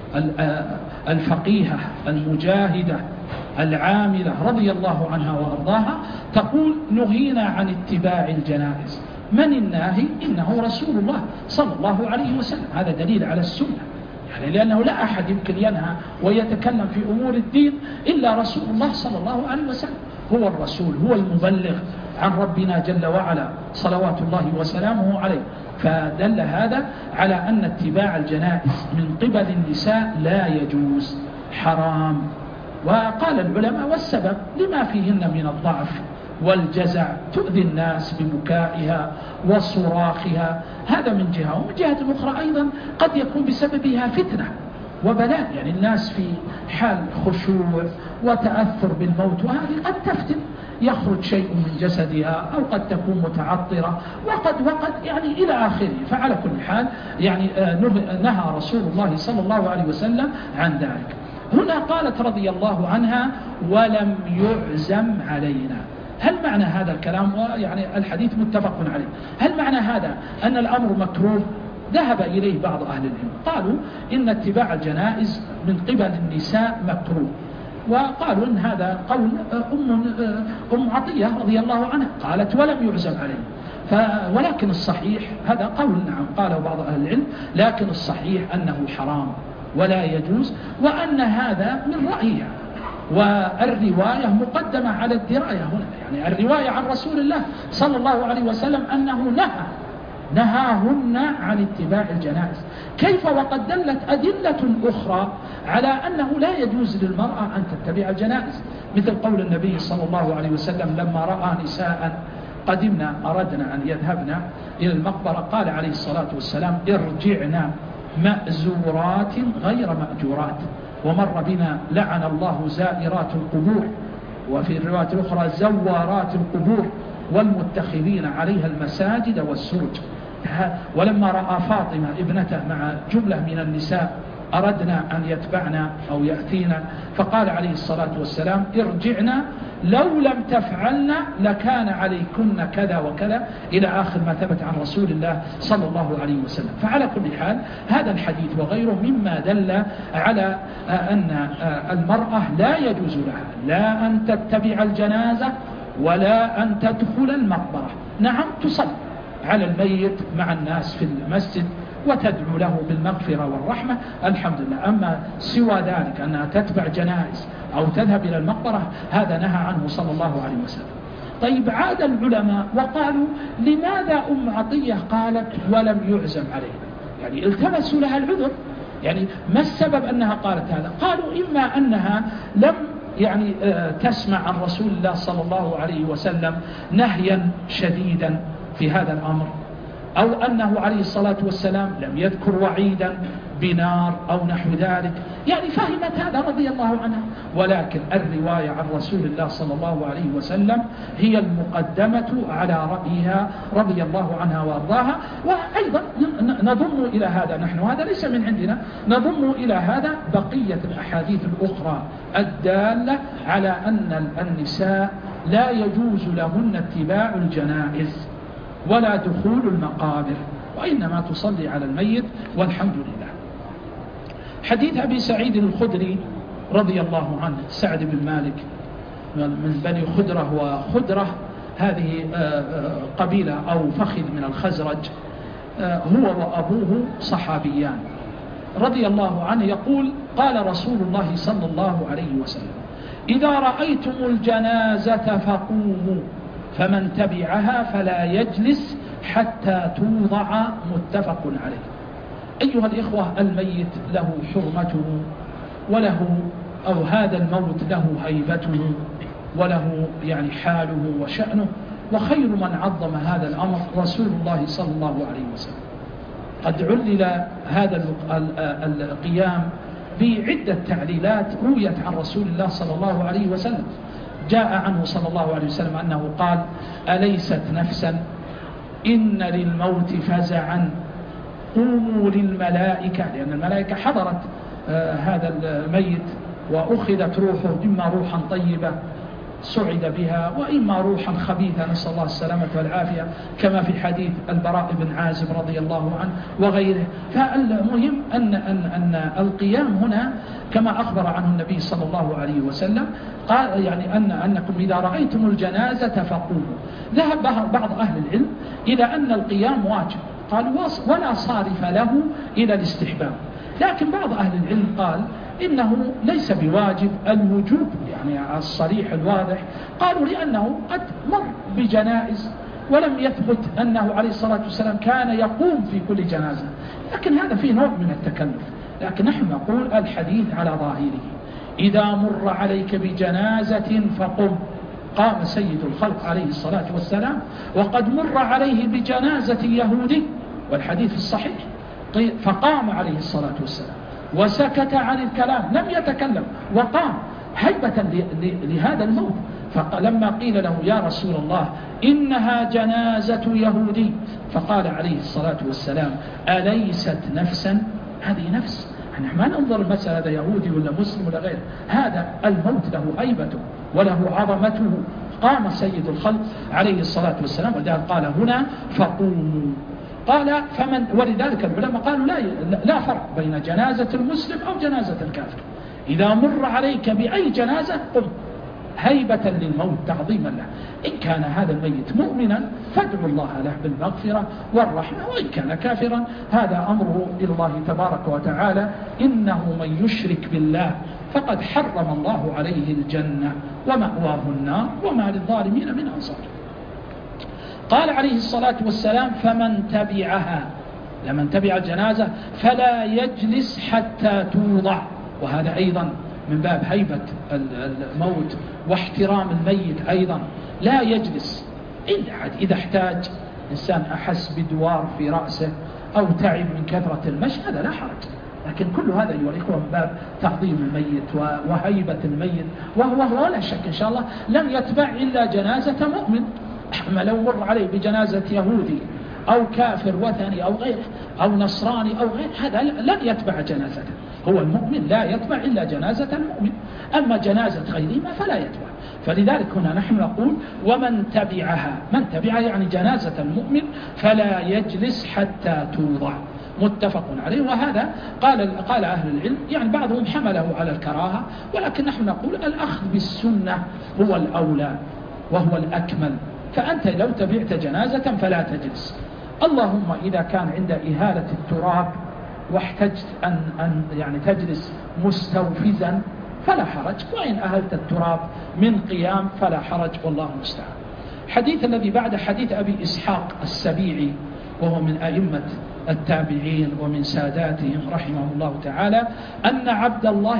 الفقيهة المجاهدة العاملة رضي الله عنها وأرضاها، تقول نهينا عن اتباع الجنائز. من الناهي؟ إنه رسول الله صلى الله عليه وسلم. هذا دليل على السنة، يعني لأنه لا أحد يمكن ينهى ويتكلم في أمور الدين إلا رسول الله صلى الله عليه وسلم. هو الرسول، هو المبلغ عن ربنا جل وعلا صلوات الله وسلامه عليه. فدل هذا على أن اتباع الجنائز من قبل النساء لا يجوز، حرام. وقال العلماء والسبب لما فيهن من الضعف والجزع، تؤذي الناس ببكائها وصراخها، هذا من جهة. ومن جهة أخرى أيضا قد يكون بسببها فتنة وبلاء، يعني الناس في حال خشوع وتأثر بالموت، وهذه قد تفتن، يخرج شيء من جسدها، أو قد تكون متعطرة، وقد يعني إلى آخره. فعلى كل حال يعني نهى رسول الله صلى الله عليه وسلم عن ذلك. هنا قالت رضي الله عنها ولم يعزم علينا. هل معنى هذا الكلام؟ يعني الحديث متفق عليه. هل معنى هذا أن الأمر مكروه؟ ذهب إليه بعض أهل العلم، قالوا إن اتباع الجنائز من قبل النساء مكروه، وقالوا إن هذا قول أم عطية رضي الله عنها، قالت ولم يعزم عليه. ولكن الصحيح هذا قول، نعم قاله بعض أهل العلم، لكن الصحيح أنه حرام ولا يجوز، وأن هذا من رأيها، والرواية مقدمة على الدراية هنا. يعني الرواية عن رسول الله صلى الله عليه وسلم أنه نهى نهاهن عن اتباع الجنائز. كيف وقد دلت أدلة أخرى على أنه لا يجوز للمرأة أن تتبع الجنائز، مثل قول النبي صلى الله عليه وسلم لما رأى نساء قدمنا أردنا أن يذهبنا إلى المقبرة قال عليه الصلاة والسلام ارجعنا مأزورات غير مأجورات، ومر بنا لعن الله زائرات القبور، وفي الرواية الأخرى زوارات القبور والمتخذين عليها المساجد والسرج. ولما رأى فاطمة ابنته مع جملة من النساء أردنا أن يتبعنا أو يأتينا فقال عليه الصلاة والسلام ارجعنا لو لم تفعلنا لكان عليكن كذا وكذا إلى آخر ما ثبت عن رسول الله صلى الله عليه وسلم. فعلى كل حال هذا الحديث وغيره مما دل على أن المرأة لا يجوز لها لا أن تتبع الجنازة ولا أن تدخل المقبرة. نعم تصلي على الميت مع الناس في المسجد وتدعو له بالمغفرة والرحمة الحمد لله. أما سوى ذلك أنها تتبع جنائز أو تذهب إلى المقبرة هذا نهى عنه صلى الله عليه وسلم. طيب عاد العلماء وقالوا لماذا أم عطية قالت ولم يعزم عليه؟ يعني التمسوا لها العذر، يعني ما السبب أنها قالت هذا؟ قالوا إما أنها لم تسمع عن رسول الله صلى الله عليه وسلم نهيا شديدا في هذا الأمر، أو أنه عليه الصلاة والسلام لم يذكر وعيدا بنار أو نحو ذلك، يعني فهمت هذا رضي الله عنها. ولكن الرواية عن رسول الله صلى الله عليه وسلم هي المقدمة على رأيها رضي الله عنها وأرضاها. وأيضا نضم إلى هذا، نحن هذا ليس من عندنا، نضم إلى هذا بقية الأحاديث الأخرى الدالة على أن النساء لا يجوز لهن اتباع الجنائز ولا دخول المقابر، وإنما تصلي على الميت والحمد لله. حديث أبي سعيد الخدري رضي الله عنه، سعد بن مالك من بني خدرة، وخدرة هذه قبيلة أو فخذ من الخزرج، هو وأبوه صحابيان رضي الله عنه، يقول قال رسول الله صلى الله عليه وسلم إذا رأيتم الجنازة فقوموا فمن تبعها فلا يجلس حتى توضع، متفق عليه. أيها الإخوة، الميت له حرمته وله أو هذا الموت له هيبته وله حاله وشأنه، وخير من عظم هذا الأمر رسول الله صلى الله عليه وسلم. قد علل هذا القيام بعدة تعليلات رويت عن رسول الله صلى الله عليه وسلم. جاء عنه صلى الله عليه وسلم أنه قال أليست نفسا إن للموت فزعا قوموا للملائكة، لأن الملائكة حضرت هذا الميت وأخذت روحه، إما روحا طيبة سعد بها وإما روحا خبيثة نسأل الله السلامة والعافية، كما في حديث البراء بن عازب رضي الله عنه وغيره. فالمهم أن القيام هنا كما أخبر عنه النبي صلى الله عليه وسلم قال أنكم إذا رأيتم الجنازة فقوموا. ذهب بعض أهل العلم إلى أن القيام واجب، قالوا ولا صارف له إلى الاستحباب، لكن بعض أهل العلم قال إنه ليس بواجب الوجوب الصريح الواضح، قالوا لأنه قد مر بجنائز ولم يثبت أنه عليه الصلاة والسلام كان يقوم في كل جنازة، لكن هذا فيه نوع من التكلف. لكن نحن نقول الحديث على ظاهره إذا مر عليك بجنازة فقم. قام سيد الخلق عليه الصلاة والسلام وقد مر عليه بجنازة يهودي والحديث الصحيح، فقام عليه الصلاة والسلام وسكت عن الكلام، لم يتكلم وقام هيبة لهذا الموت. فلما قيل له يا رسول الله إنها جنازة يهودي، فقال عليه الصلاة والسلام أليست نفسا؟ هذه نفس، نحن ما ننظر المسألة هذا يهودي ولا مسلم ولا غير، هذا الموت له هيبته وله عظمته. قام سيد الخلق عليه الصلاة والسلام، ولذلك قال هنا فقوموا. قال ولذلك العلماء قالوا لا فرق بين جنازة المسلم أو جنازة الكافر، إذا مر عليك بأي جنازة قم هيبة للموت تعظيما له. إن كان هذا الميت مؤمنا فادعوا الله له بالمغفرة والرحمة، وإن كان كافرا هذا أمره إلى الله تبارك وتعالى. إنه من يشرك بالله فقد حرم الله عليه الجنة ومأواه النار وما للظالمين من أنصار. قال عليه الصلاة والسلام فمن تبعها، لمن تبع الجنازة فلا يجلس حتى توضع. وهذا أيضا من باب هيبة الموت واحترام الميت، أيضا لا يجلس إلا إذا احتاج إنسان أحس بدوار في رأسه أو تعب من كثرة المشي، هذا لا حرج. لكن كل هذا أيها الإخوة من باب تعظيم الميت وهيبة الميت، وهو لا شك إن شاء الله لم يتبع إلا جنازة مؤمن. أما لو مر عليه بجنازة يهودي أو كافر وثني أو غيره أو نصراني أو غيره، هذا لن يتبع جنازته. هو المؤمن لا يتبع إلا جنازة المؤمن، أما جنازة غيرهما فلا يتبع. فلذلك هنا نحن نقول ومن تبعها، من تبعها يعني جنازة المؤمن فلا يجلس حتى توضع، متفق عليه. وهذا قال أهل العلم، يعني بعضهم حمله على الكراهة، ولكن نحن نقول الأخذ بالسنة هو الأولى وهو الأكمل. فأنت لو تبعت جنازة فلا تجلس، اللهم إذا كان عند إهالة التراب واحتجت أن يعني تجلس مستوفزا فلا حرج، وإن أهلت التراب من قيام فلا حرج، والله المستعان. حديث الذي بعد حديث أبي إسحاق السبيعي، وهو من أئمة التابعين ومن ساداتهم رحمه الله تعالى، أن عبد الله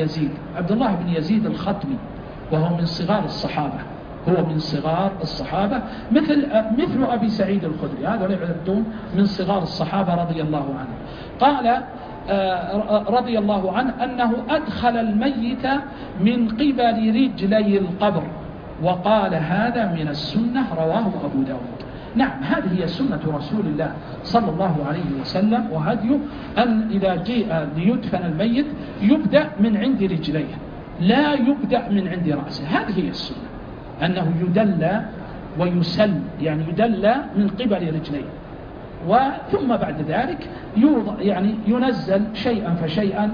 بن يزيد الخطمي، وهو من صغار الصحابة، هو من صغار الصحابة مثل أبي سعيد الخدري، هذا يعدون من صغار الصحابة رضي الله عنه. قال رضي الله عنه أنه أدخل الميت من قبل رجلي القبر، وقال هذا من السنة، رواه أبو داود. نعم، هذه هي سنة رسول الله صلى الله عليه وسلم وهديه، أن إذا جاء ليدفن الميت يبدأ من عند رجليه، لا يبدأ من عند رأسه. هذه هي السنة، أنه يدلى ويسل، يعني يدلى من قبل رجليه، وثم بعد ذلك يوضع، يعني ينزل شيئا فشيئا،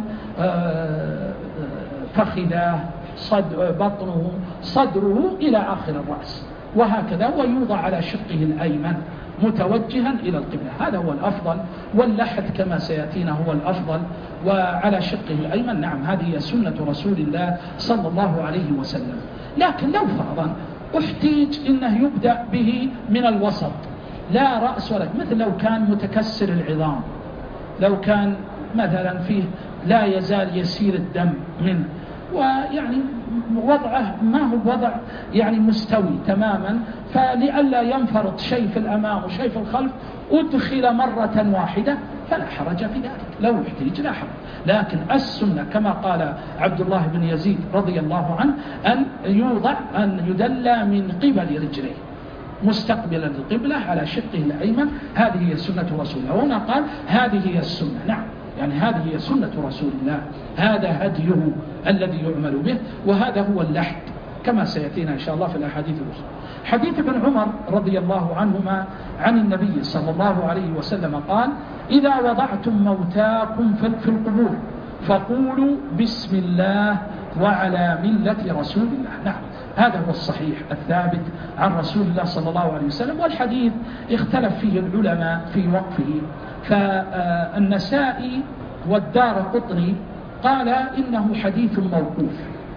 فخذاه، بطنه، صدره إلى آخر الرأس، وهكذا، ويوضع على شقه الأيمن متوجها إلى القبلة، هذا هو الأفضل، واللحد كما سيأتينا هو الأفضل، وعلى شقه الأيمن. نعم، هذه هي سنة رسول الله صلى الله عليه وسلم. لكن لو فرضا احتيج إنه يبدأ به من الوسط، لا رأس ولا، مثل لو كان متكسر العظام، لو كان مثلا فيه لا يزال يسير الدم منه، ويعني وضعه ما هو وضع يعني مستوي تماما، فلئلا ينفرط شيء في الأمام وشيء في الخلف، أدخل مرة واحدة فلا حرج في ذلك، لو احتيج لا حرج. لكن السنة كما قال عبد الله بن يزيد رضي الله عنه أن يوضع، أن يدلى من قبل رجليه مستقبلا القبلة على شقه الأيمن، هذه هي سنة رسول الله. هنا قال هذه هي السنة، نعم، يعني هذه هي سنة رسول الله، هذا هديه الذي يعمل به، وهذا هو اللحد كما سيأتينا إن شاء الله في الأحاديث الأخرى. حديث ابن عمر رضي الله عنهما عن النبي صلى الله عليه وسلم قال إذا وضعتم موتاكم في القبور فقولوا بسم الله وعلى ملة رسول الله. نعم، هذا هو الصحيح الثابت عن رسول الله صلى الله عليه وسلم، والحديث اختلف فيه العلماء في وقفه، فالنسائي والدارقطني قال إنه حديث موقوف،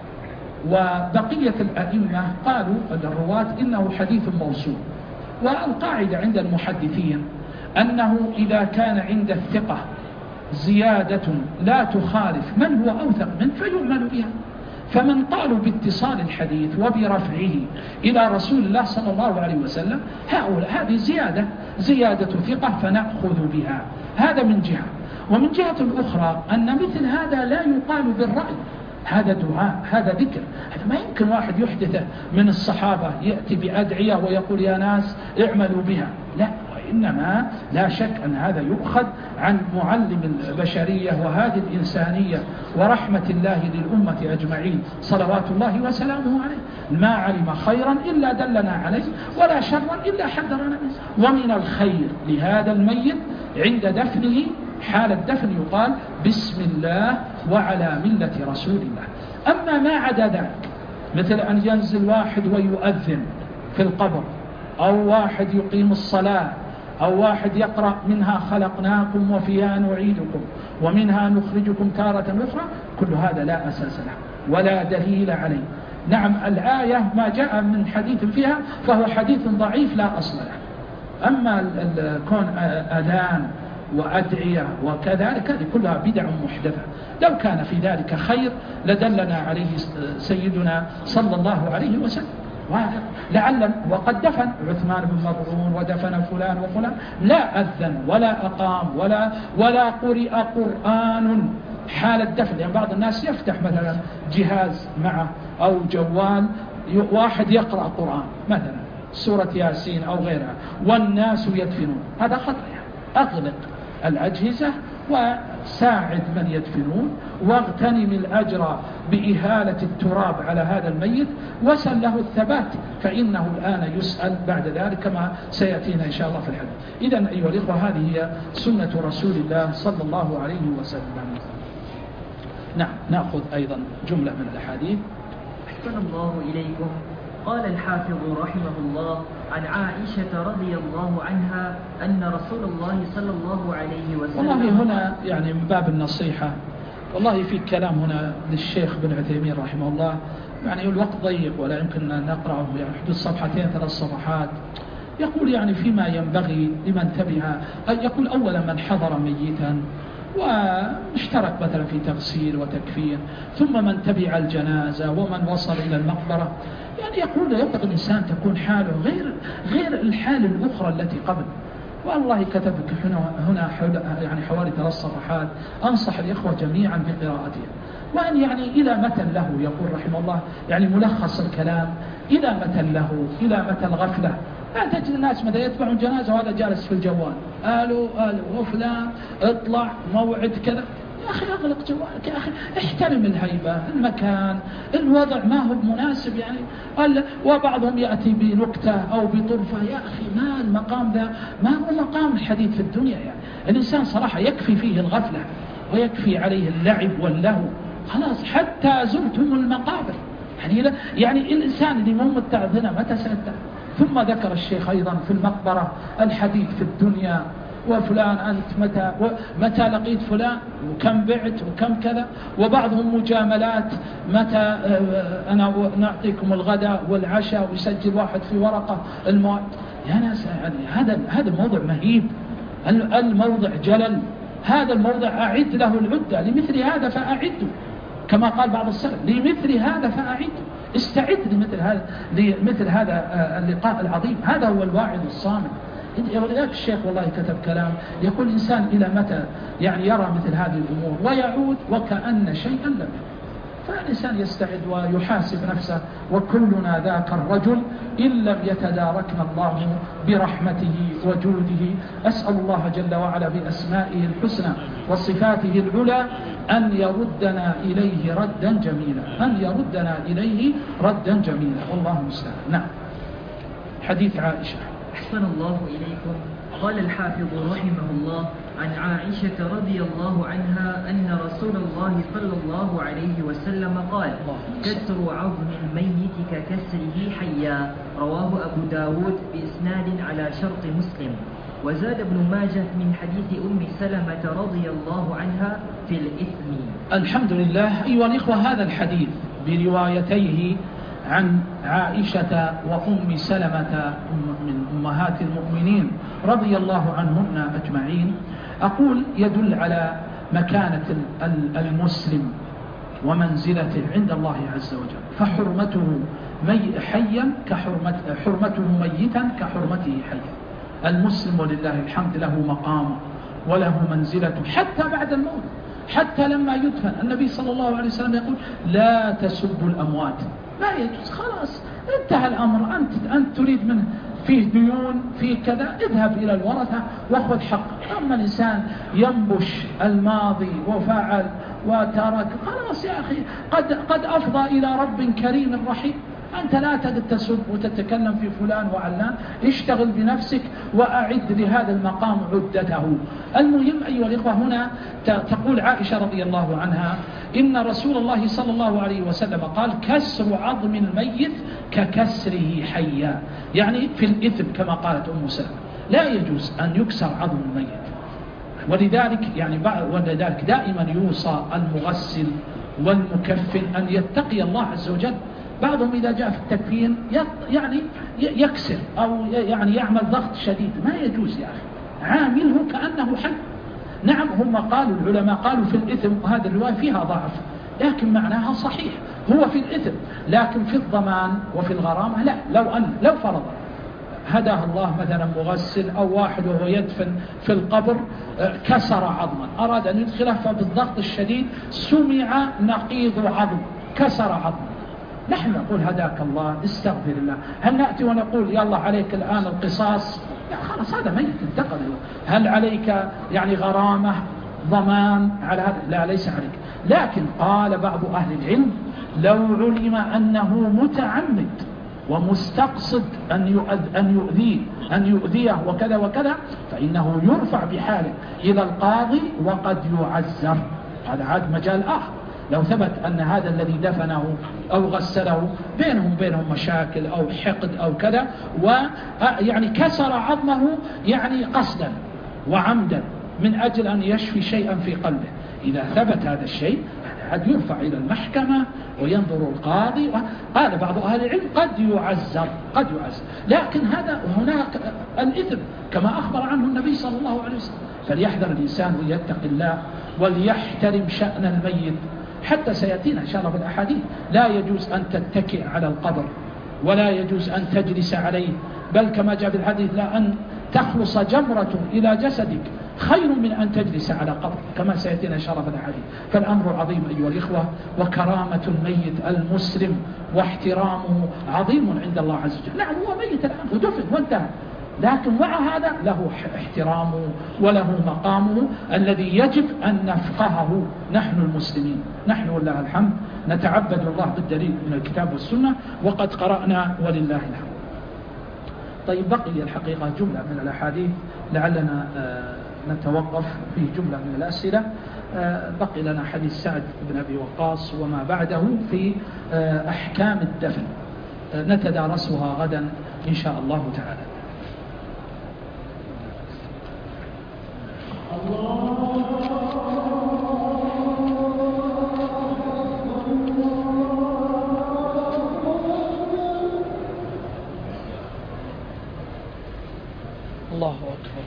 وبقية الأئمة قالوا الرواة إنه حديث موصول. والقاعدة عند المحدثين أنه إذا كان عند الثقة زيادة لا تخالف من هو أوثق منه فيعمل بها، فمن قالوا باتصال الحديث وبرفعه إلى رسول الله صلى الله عليه وسلم هذه زيادة ثقة فنأخذ بها، هذا من جهة. ومن جهة الأخرى أن مثل هذا لا يقال بالرأي، هذا دعاء، هذا ذكر، هذا ما يمكن واحد يحدثه من الصحابة يأتي بأدعية ويقول يا ناس اعملوا بها، لا، وإنما لا شك أن هذا يؤخذ عن معلم البشرية وهذه الإنسانية ورحمة الله للأمة أجمعين صلوات الله وسلامه عليه، ما علم خيرا إلا دلنا عليه ولا شرا إلا حذرنا منه. ومن الخير لهذا الميت عند دفنه حال الدفن يقال بسم الله وعلى ملة رسول الله. أما ما عدا ذلك مثل أن ينزل واحد ويؤذن في القبر، أو واحد يقيم الصلاة، أو واحد يقرأ منها خلقناكم وفيها نعيدكم ومنها نخرجكم تارة أخرى، كل هذا لا أساس له ولا دليل عليه. نعم، الآية ما جاء من حديث فيها فهو حديث ضعيف لا أصل له، أما كون أذان وأدعية وكذلك هذه كلها بدع محدثة. لو كان في ذلك خير لدلنا عليه سيدنا صلى الله عليه وسلم. وقد دفن عثمان بن مظعون ودفن فلان وفلان، لا أذن ولا أقام ولا قرئ قرآن حال الدفن. يعني بعض الناس يفتح مثلا جهاز معه أو جوال واحد يقرأ قرآن مثلا سورة ياسين أو غيرها والناس يدفنون، هذا خطأ. أغلق الأجهزة وساعد من يدفنون واغتنم الأجر بإهالة التراب على هذا الميت وسل له الثبات، فإنه الآن يسأل بعد ذلك كما سيأتينا إن شاء الله في الحديث. إذن أيها الإخوة هذه هي سنة رسول الله صلى الله عليه وسلم. نعم، نأخذ أيضا جملة من الأحاديث. أحسن الله إليكم. قال الحافظ رحمه الله عن عائشة رضي الله عنها أن رسول الله صلى الله عليه وسلم. والله هنا يعني من باب النصيحة، والله في كلام هنا للشيخ بن عثيمين رحمه الله، يعني الوقت ضيق ولا يمكن أن نقرأه، يعني حدود صفحتين 3 صفحات. يقول يعني فيما ينبغي لمن تبع، يقول أولا من حضر ميتا واشترك مثلا في تغسيل وتكفين، ثم من تبع الجنازة ومن وصل إلى المقبرة، يعني يقول ينبغي الإنسان تكون حاله غير الحال الأخرى التي قبل. والله كتبك هنا يعني حوالي 3 صفحات أنصح الإخوة جميعا بقراءتها. وأن يعني إلى متى له، يقول رحمه الله يعني ملخص الكلام، إلى متى له، إلى متى الغفلة. لا تجد الناس متى يتبعون جنازة وهذا جالس في الجوال، آلو وفلان اطلع موعد كذا. يا أخي أغلق جوالك، يا أخي احترم الهيبة، المكان، الوضع ما هو مناسب يعني. وبعضهم يأتي بنكتة أو بطرفة، يا أخي ما المقام ذا، ما هو مقام الحديث في الدنيا. يعني الإنسان صراحة يكفي فيه الغفلة ويكفي عليه اللعب واللهو، خلاص. حتى زرتم المقابر، يعني الإنسان اللي مو متعب هنا متى سيتعب؟ ثم ذكر الشيخ أيضا في المقبرة الحديث في الدنيا، وفلان أنت متى لقيت فلان وكم بعت وكم كذا، وبعضهم مجاملات متى أنا نعطيكم الغداء والعشاء ويسجل واحد في ورقة الموعد. يا ناس يعني هذا الموضوع مهيب، الموضع جلل، هذا الموضع أعد له العدة، لمثل هذا فأعده كما قال بعض السلف، لمثل هذا فأعده، استعد لمثل هذا اللقاء العظيم. هذا هو الواعظ الصامت. ولذلك الشيخ والله كتب كلام يقول الإنسان إلى متى يعني يرى مثل هذه الأمور ويعود وكأن شيئا لم يكن. فالإنسان يستعد ويحاسب نفسه، وكلنا ذاك الرجل إن لم يتداركنا الله برحمته وجوده. أسأل الله جل وعلا بأسمائه الحسنى وصفاته العلى أن يردنا إليه ردا جميلا، أن يردنا إليه ردا جميلا، والله المستعان. نعم، حديث عائشة. أحسن الله إليكم. قال الحافظ رحمه الله عن عائشة رضي الله عنها أن رسول الله صلى الله عليه وسلم قال: كسر عظم الميت ككسره حيا. رواه أبو داود بإسناد على شرط مسلم. وزاد ابن ماجه من حديث أم سلمة رضي الله عنها في الإثم. الحمد لله. أيها الإخوة، هذا الحديث بروايتيه عن عائشة وأم سلمة من أمهات المؤمنين رضي الله عنهن أجمعين، أقول يدل على مكانة المسلم ومنزلته عند الله عز وجل، فحرمته حيا حرمته ميتا كحرمته حيا. المسلم ولله الحمد له مقامه وله منزلته حتى بعد الموت، حتى لما يدفن. النبي صلى الله عليه وسلم يقول: لا تسبوا الأموات، لا يجوز، خلاص انتهى الأمر. أنت تريد منه فيه ديون فيه كذا، اذهب إلى الورثة واخذ حقه. أما الإنسان ينبش الماضي وفعل وترك، خلاص يا أخي قد أفضى إلى رب كريم رحيم. أنت لا تسب وتتكلم في فلان وعلان، اشتغل بنفسك وأعد لهذا المقام عدته. المهم أيها الإخوة، هنا تقول عائشة رضي الله عنها إن رسول الله صلى الله عليه وسلم قال: كسر عظم الميت ككسره حيا، يعني في الإثم كما قالت أم سلمة، لا يجوز أن يكسر عظم الميت. ولذلك دائما يوصى المغسل والمكفن أن يتقي الله عز وجل بعضهم إذا جاء في التكفين يعني يكسر أو يعني يعمل ضغط شديد. ما يجوز يا أخي، عامله كأنه حي. نعم هم قالوا العلماء قالوا في الإثم، وهذا الرواية فيها ضعف لكن معناها صحيح، هو في الإثم، لكن في الضمان وفي الغرامة لا. لو فرض هداه الله مثلا مغسل أو واحد وهو يدفن في القبر كسر عظما أراد أن يدخله، فبالضغط الشديد سمع نقيض عظم كسر عظما، نحن نقول هداك الله استغفر الله. هل نأتي ونقول يلا عليك الآن القصاص؟ يعني خلاص هذا ميت انتقل. هل عليك يعني غرامة ضمان على هذا؟ لا، ليس عليك. لكن قال بعض أهل العلم لو علم أنه متعمد ومستقصد أن يؤذيه وكذا وكذا فإنه يرفع بحاله إلى القاضي وقد يعزر. هذا عاد مجال آخر. لو ثبت أن هذا الذي دفنه أو غسله بينهم مشاكل أو حقد أو كذا، ويعني كسر عظمه يعني قصدا وعمدا من أجل أن يشفي شيئا في قلبه، إذا ثبت هذا الشيء قد يرفع إلى المحكمة وينظر القاضي. قال بعض أهل العلم قد يعزر. لكن هذا هناك الإثم كما أخبر عنه النبي صلى الله عليه وسلم. فليحذر الإنسان ويتق الله وليحترم شأن الميت. حتى سيأتينا إن شاء الله بالأحاديث لا يجوز أن تتكئ على القبر ولا يجوز أن تجلس عليه، بل كما جاء بالحديث لا أن تخلص جمرة إلى جسدك خير من أن تجلس على قبر، كما سيأتينا إن شاء الله بالأحاديث. فالأمر عظيم أيها الإخوة، وكرامة الميت المسلم واحترامه عظيم عند الله عز وجل. نعم هو ميت الآن ودفن وانتهى، لكن مع هذا له احترامه وله مقامه الذي يجب أن نفقهه نحن المسلمين. نحن والله الحمد نتعبد الله بالدليل من الكتاب والسنة وقد قرأنا ولله الحمد. طيب بقي الحقيقة جملة من الأحاديث لعلنا نتوقف فيه جملة من الأسئلة. بقي لنا حديث سعد بن أبي وقاص وما بعده في أحكام الدفن، نتدارسها غدا إن شاء الله تعالى. الله أكبر.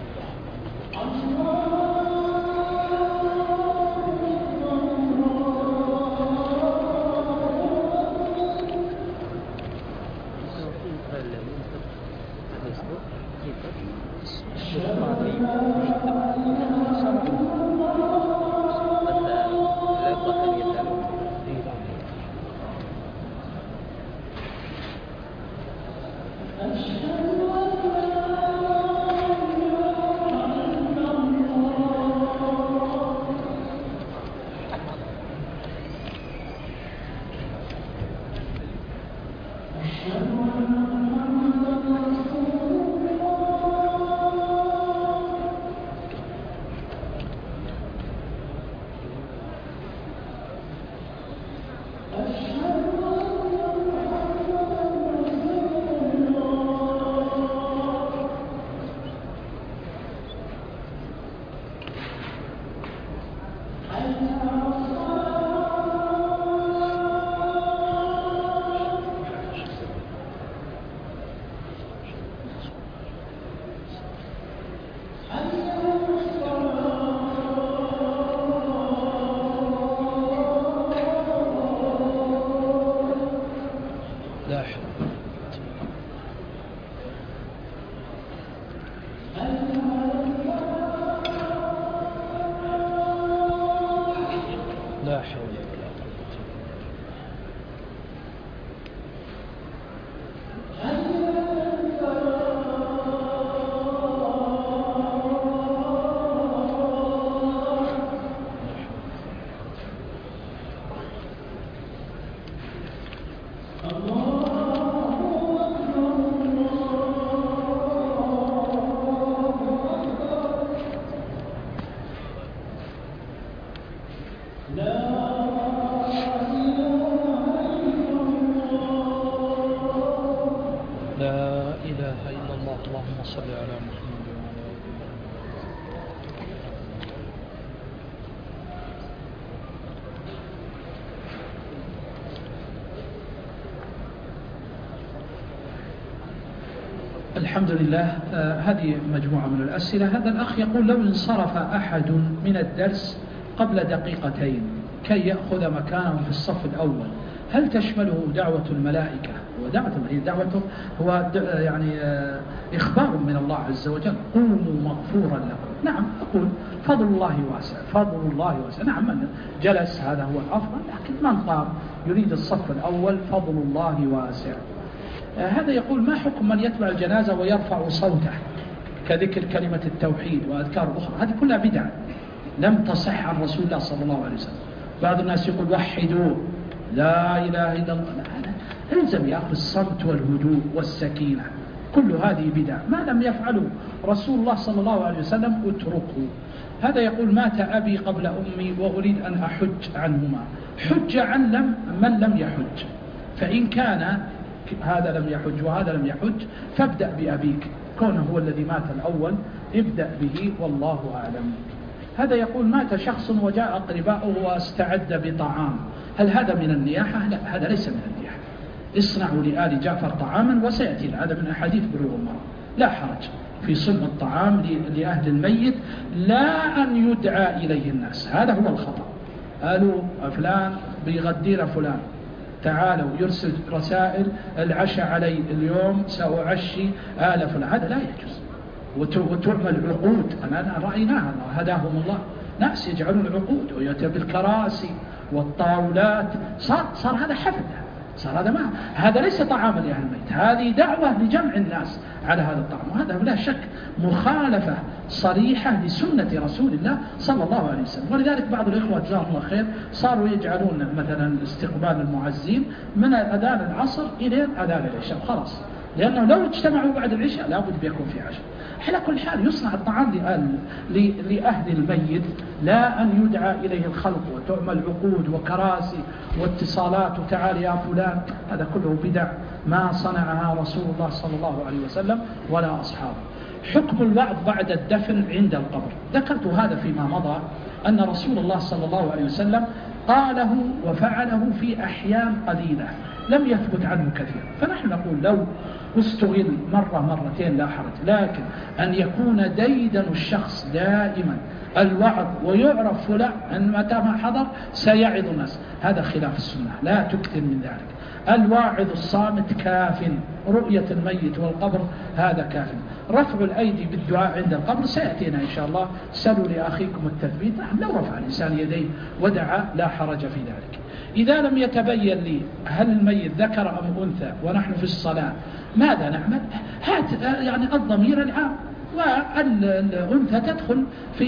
الحمد لله. هذه مجموعة من الأسئلة. هذا الأخ يقول: لو انصرف أحد من الدرس قبل دقيقتين كي يأخذ مكانه في الصف الأول، هل تشمله دعوة الملائكة؟ ودعوته هو يعني إخبار من الله عز وجل: قوموا مغفورا لكم. نعم، أقول فضل الله واسع، فضل الله واسع. نعم، من جلس هذا هو الأفضل، لكن من قام يريد الصف الأول فضل الله واسع. هذا يقول: ما حكم من يتبع الجنازة ويرفع صوته كذكر كلمة التوحيد وأذكار أخرى؟ هذه كلها بدع لم تصح عن رسول الله صلى الله عليه وسلم. بعض الناس يقول: وحدوا لا إله إلا الله. الزم يا أخي الصمت والهدوء والسكينة، كل هذه بدع ما لم يفعله رسول الله صلى الله عليه وسلم اتركه. هذا يقول: مات أبي قبل أمي وأريد أن أحج عنهما، حج عن من لم يحج، فإن كان هذا لم يحج وهذا لم يحج فابدأ بأبيك، كونه هو الذي مات الأول ابدأ به والله أعلم. هذا يقول: مات شخص وجاء أقرباؤه واستعد بطعام، هل هذا من النياحة؟ لا، هذا ليس من النياحة. اصنعوا لآل جعفر طعاما، وسيأتي هذا من أحاديث بلوغ المرام. لا حرج في صنع الطعام لأهل الميت، لا أن يدعى إليه الناس، هذا هو الخطأ. قالوا فلان بيغدير فلان، تعالوا، يرسل رسائل: العشاء علي اليوم، سأعشي آل فلان، هذا لا يجوز. وتعمل عقود، أنا رأيناها هداهم الله، ناس يجعلون عقود ويأتي بالكراسي والطاولات، صار هذا حفل، صار هذا ما هذا ليس طعاما لأهل الميت، هذه دعوة لجمع الناس على هذا الطعام، وهذا لا شك مخالفة صريحة لسنة رسول الله صلى الله عليه وسلم. ولذلك بعض الإخوة جزاهم الله خير صاروا يجعلون مثلا استقبال المعزين من أذان العصر إلى أذان العشاء، خلاص، لأنه لو اجتمعوا بعد العشاء لابد بيكون في عشاء. على كل حال يصنع الطعام لأهل الميت، لا أن يدعى إليه الخلق وتعمل عقود وكراسي واتصالات وتعال يا فلان، هذا كله بدع ما صنعها رسول الله صلى الله عليه وسلم ولا أصحابه. حكم الوعظ بعد الدفن عند القبر، ذكرت هذا فيما مضى أن رسول الله صلى الله عليه وسلم قاله وفعله في أحيان قليلة لم يثبت عنه كثير، فنحن نقول لو استغل مرة مرتين لا حرج، لكن أن يكون ديدن الشخص دائما الوعظ ويعرف فلان أن متى ما حضر سيعظ الناس، هذا خلاف السنة، لا تكثر من ذلك. الواعظ الصامت كاف، رؤية الميت والقبر هذا كاف. رفع الأيدي بالدعاء عند القبر سيأتينا إن شاء الله، سلوا لأخيكم التثبيت، لو رفع الإنسان يديه ودعا لا حرج في ذلك. إذا لم يتبين لي هل الميت ذكر أم أنثى ونحن في الصلاة ماذا نعمل؟ هات يعني الضمير العام، والأنثى تدخل في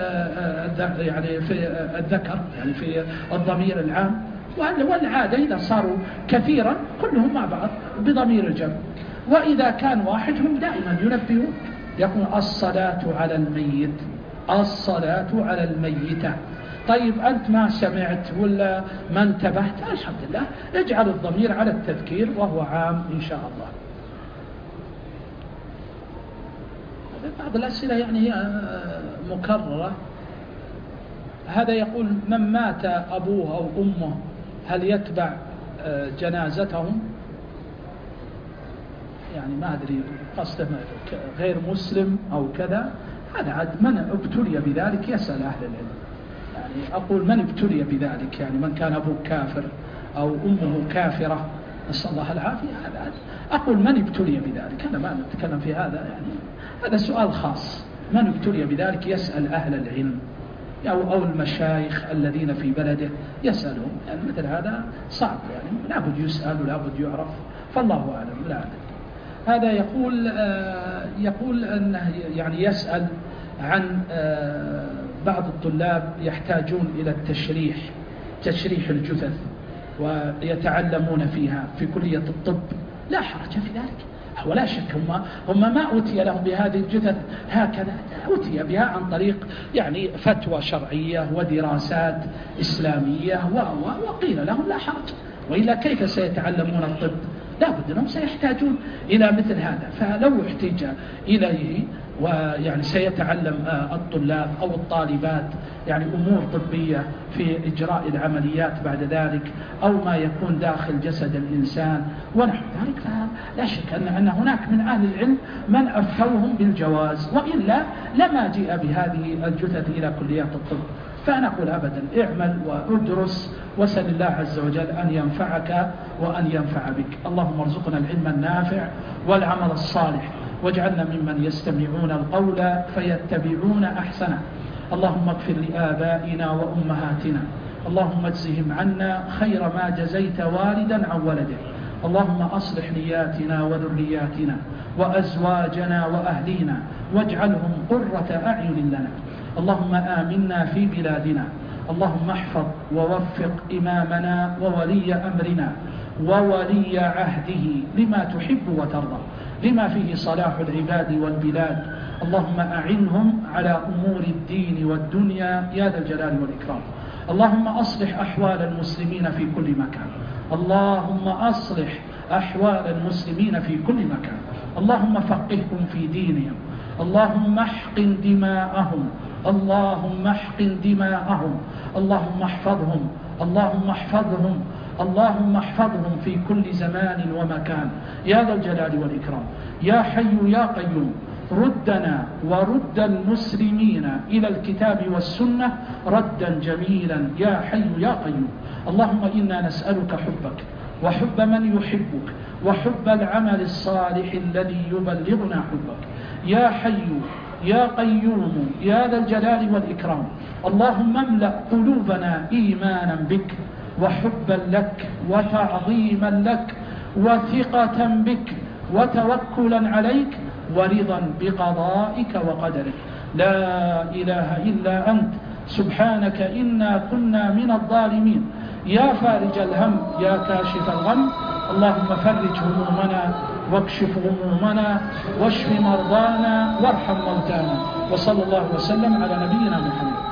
يعني في الذكر، يعني في الضمير العام، والعادة إذا صاروا كثيرا كلهم مع بعض بضمير الجمع، وإذا كان واحد هم دائما ينبهون، يقول الصلاة على الميت، الصلاة على الميتة. طيب أنت ما سمعت ولا ما انتبهت، الحمد لله، اجعل الضمير على التذكير وهو عام إن شاء الله. بعض الأسئلة يعني هي مكررة. هذا يقول: من مات أبوه أو أمه هل يتبع جنازتهم؟ يعني ما أدري قصده غير مسلم أو كذا، هذا عاد من ابتلي بذلك يسأل أهل العلم. يعني أقول من ابتلي بذلك، يعني من كان أبوه كافر أو أمه كافرة نسأل الله العافية، هذا أقول من ابتلي بذلك، أنا ما نتكلم في هذا، يعني هذا سؤال خاص، من ابتلي بذلك يسأل أهل العلم أو المشايخ الذين في بلده يسألهم، يعني مثل هذا صعب، يعني لابد يسأل ولابد يعرف، فالله أعلم، لا أدري. هذا يقول أنه يعني يسأل عن بعض الطلاب يحتاجون إلى تشريح الجثث ويتعلمون فيها في كلية الطب، لا حرج في ذلك، ولا شك هم ما أتي لهم بهذه الجثث هكذا، أتي بها عن طريق يعني فتوى شرعية ودراسات إسلامية وقيل لهم لا حرج، وإلا كيف سيتعلمون الطب لا بد أنهم سيحتاجون إلى مثل هذا. فلو احتاج إليه ويعني سيتعلم الطلاب أو الطالبات يعني أمور طبية في إجراء العمليات بعد ذلك، أو ما يكون داخل جسد الإنسان ونحو ذلك، فلا شك أن هناك من أهل العلم من أفتوهم بالجواز، وإلا لما جاء بهذه الجثث إلى كليات الطب. فأنا أقول أبدا اعمل وادرس وسل الله عز وجل أن ينفعك وأن ينفع بك. اللهم ارزقنا العلم النافع والعمل الصالح، واجعلنا ممن يستمعون القول فيتبعون أحسنه. اللهم اغفر لآبائنا وأمهاتنا، اللهم اجزهم عنا خير ما جزيت والدا عن ولده. اللهم أصلح نياتنا وذرياتنا وأزواجنا وأهلينا، واجعلهم قرة أعين لنا. اللهم آمنا في بلادنا، اللهم احفظ ووفق إمامنا وولي أمرنا وولي عهده لما تحب وترضى، لما فيه صلاح العباد والبلاد. اللهم أعنهم على أمور الدين والدنيا يا ذا الجلال والإكرام. اللهم أصلح أحوال المسلمين في كل مكان، اللهم أصلح أحوال المسلمين في كل مكان. اللهم فقههم في دينهم، اللهم احقن دماءهم، اللهم احقن دماءهم، اللهم احفظهم، اللهم احفظهم، اللهم احفظهم في كل زمان ومكان يا ذا الجلال والإكرام. يا حي يا قيوم، ردنا ورد المسلمين إلى الكتاب والسنة ردا جميلا يا حي يا قيوم. اللهم إنا نسألك حبك وحب من يحبك وحب العمل الصالح الذي يبلغنا حبك يا حي يا قيوم يا ذا الجلال والإكرام. اللهم املأ قلوبنا إيمانا بك وحبا لك وتعظيما لك وثقة بك وتوكلا عليك ورضا بقضائك وقدرك. لا إله إلا أنت سبحانك إنا كنا من الظالمين. يا فارج الهم يا كاشف الغم، اللهم فرج همومنا واكشف غمومنا واشف مرضانا وارحم موتانا. وصلى الله وسلم على نبينا محمد.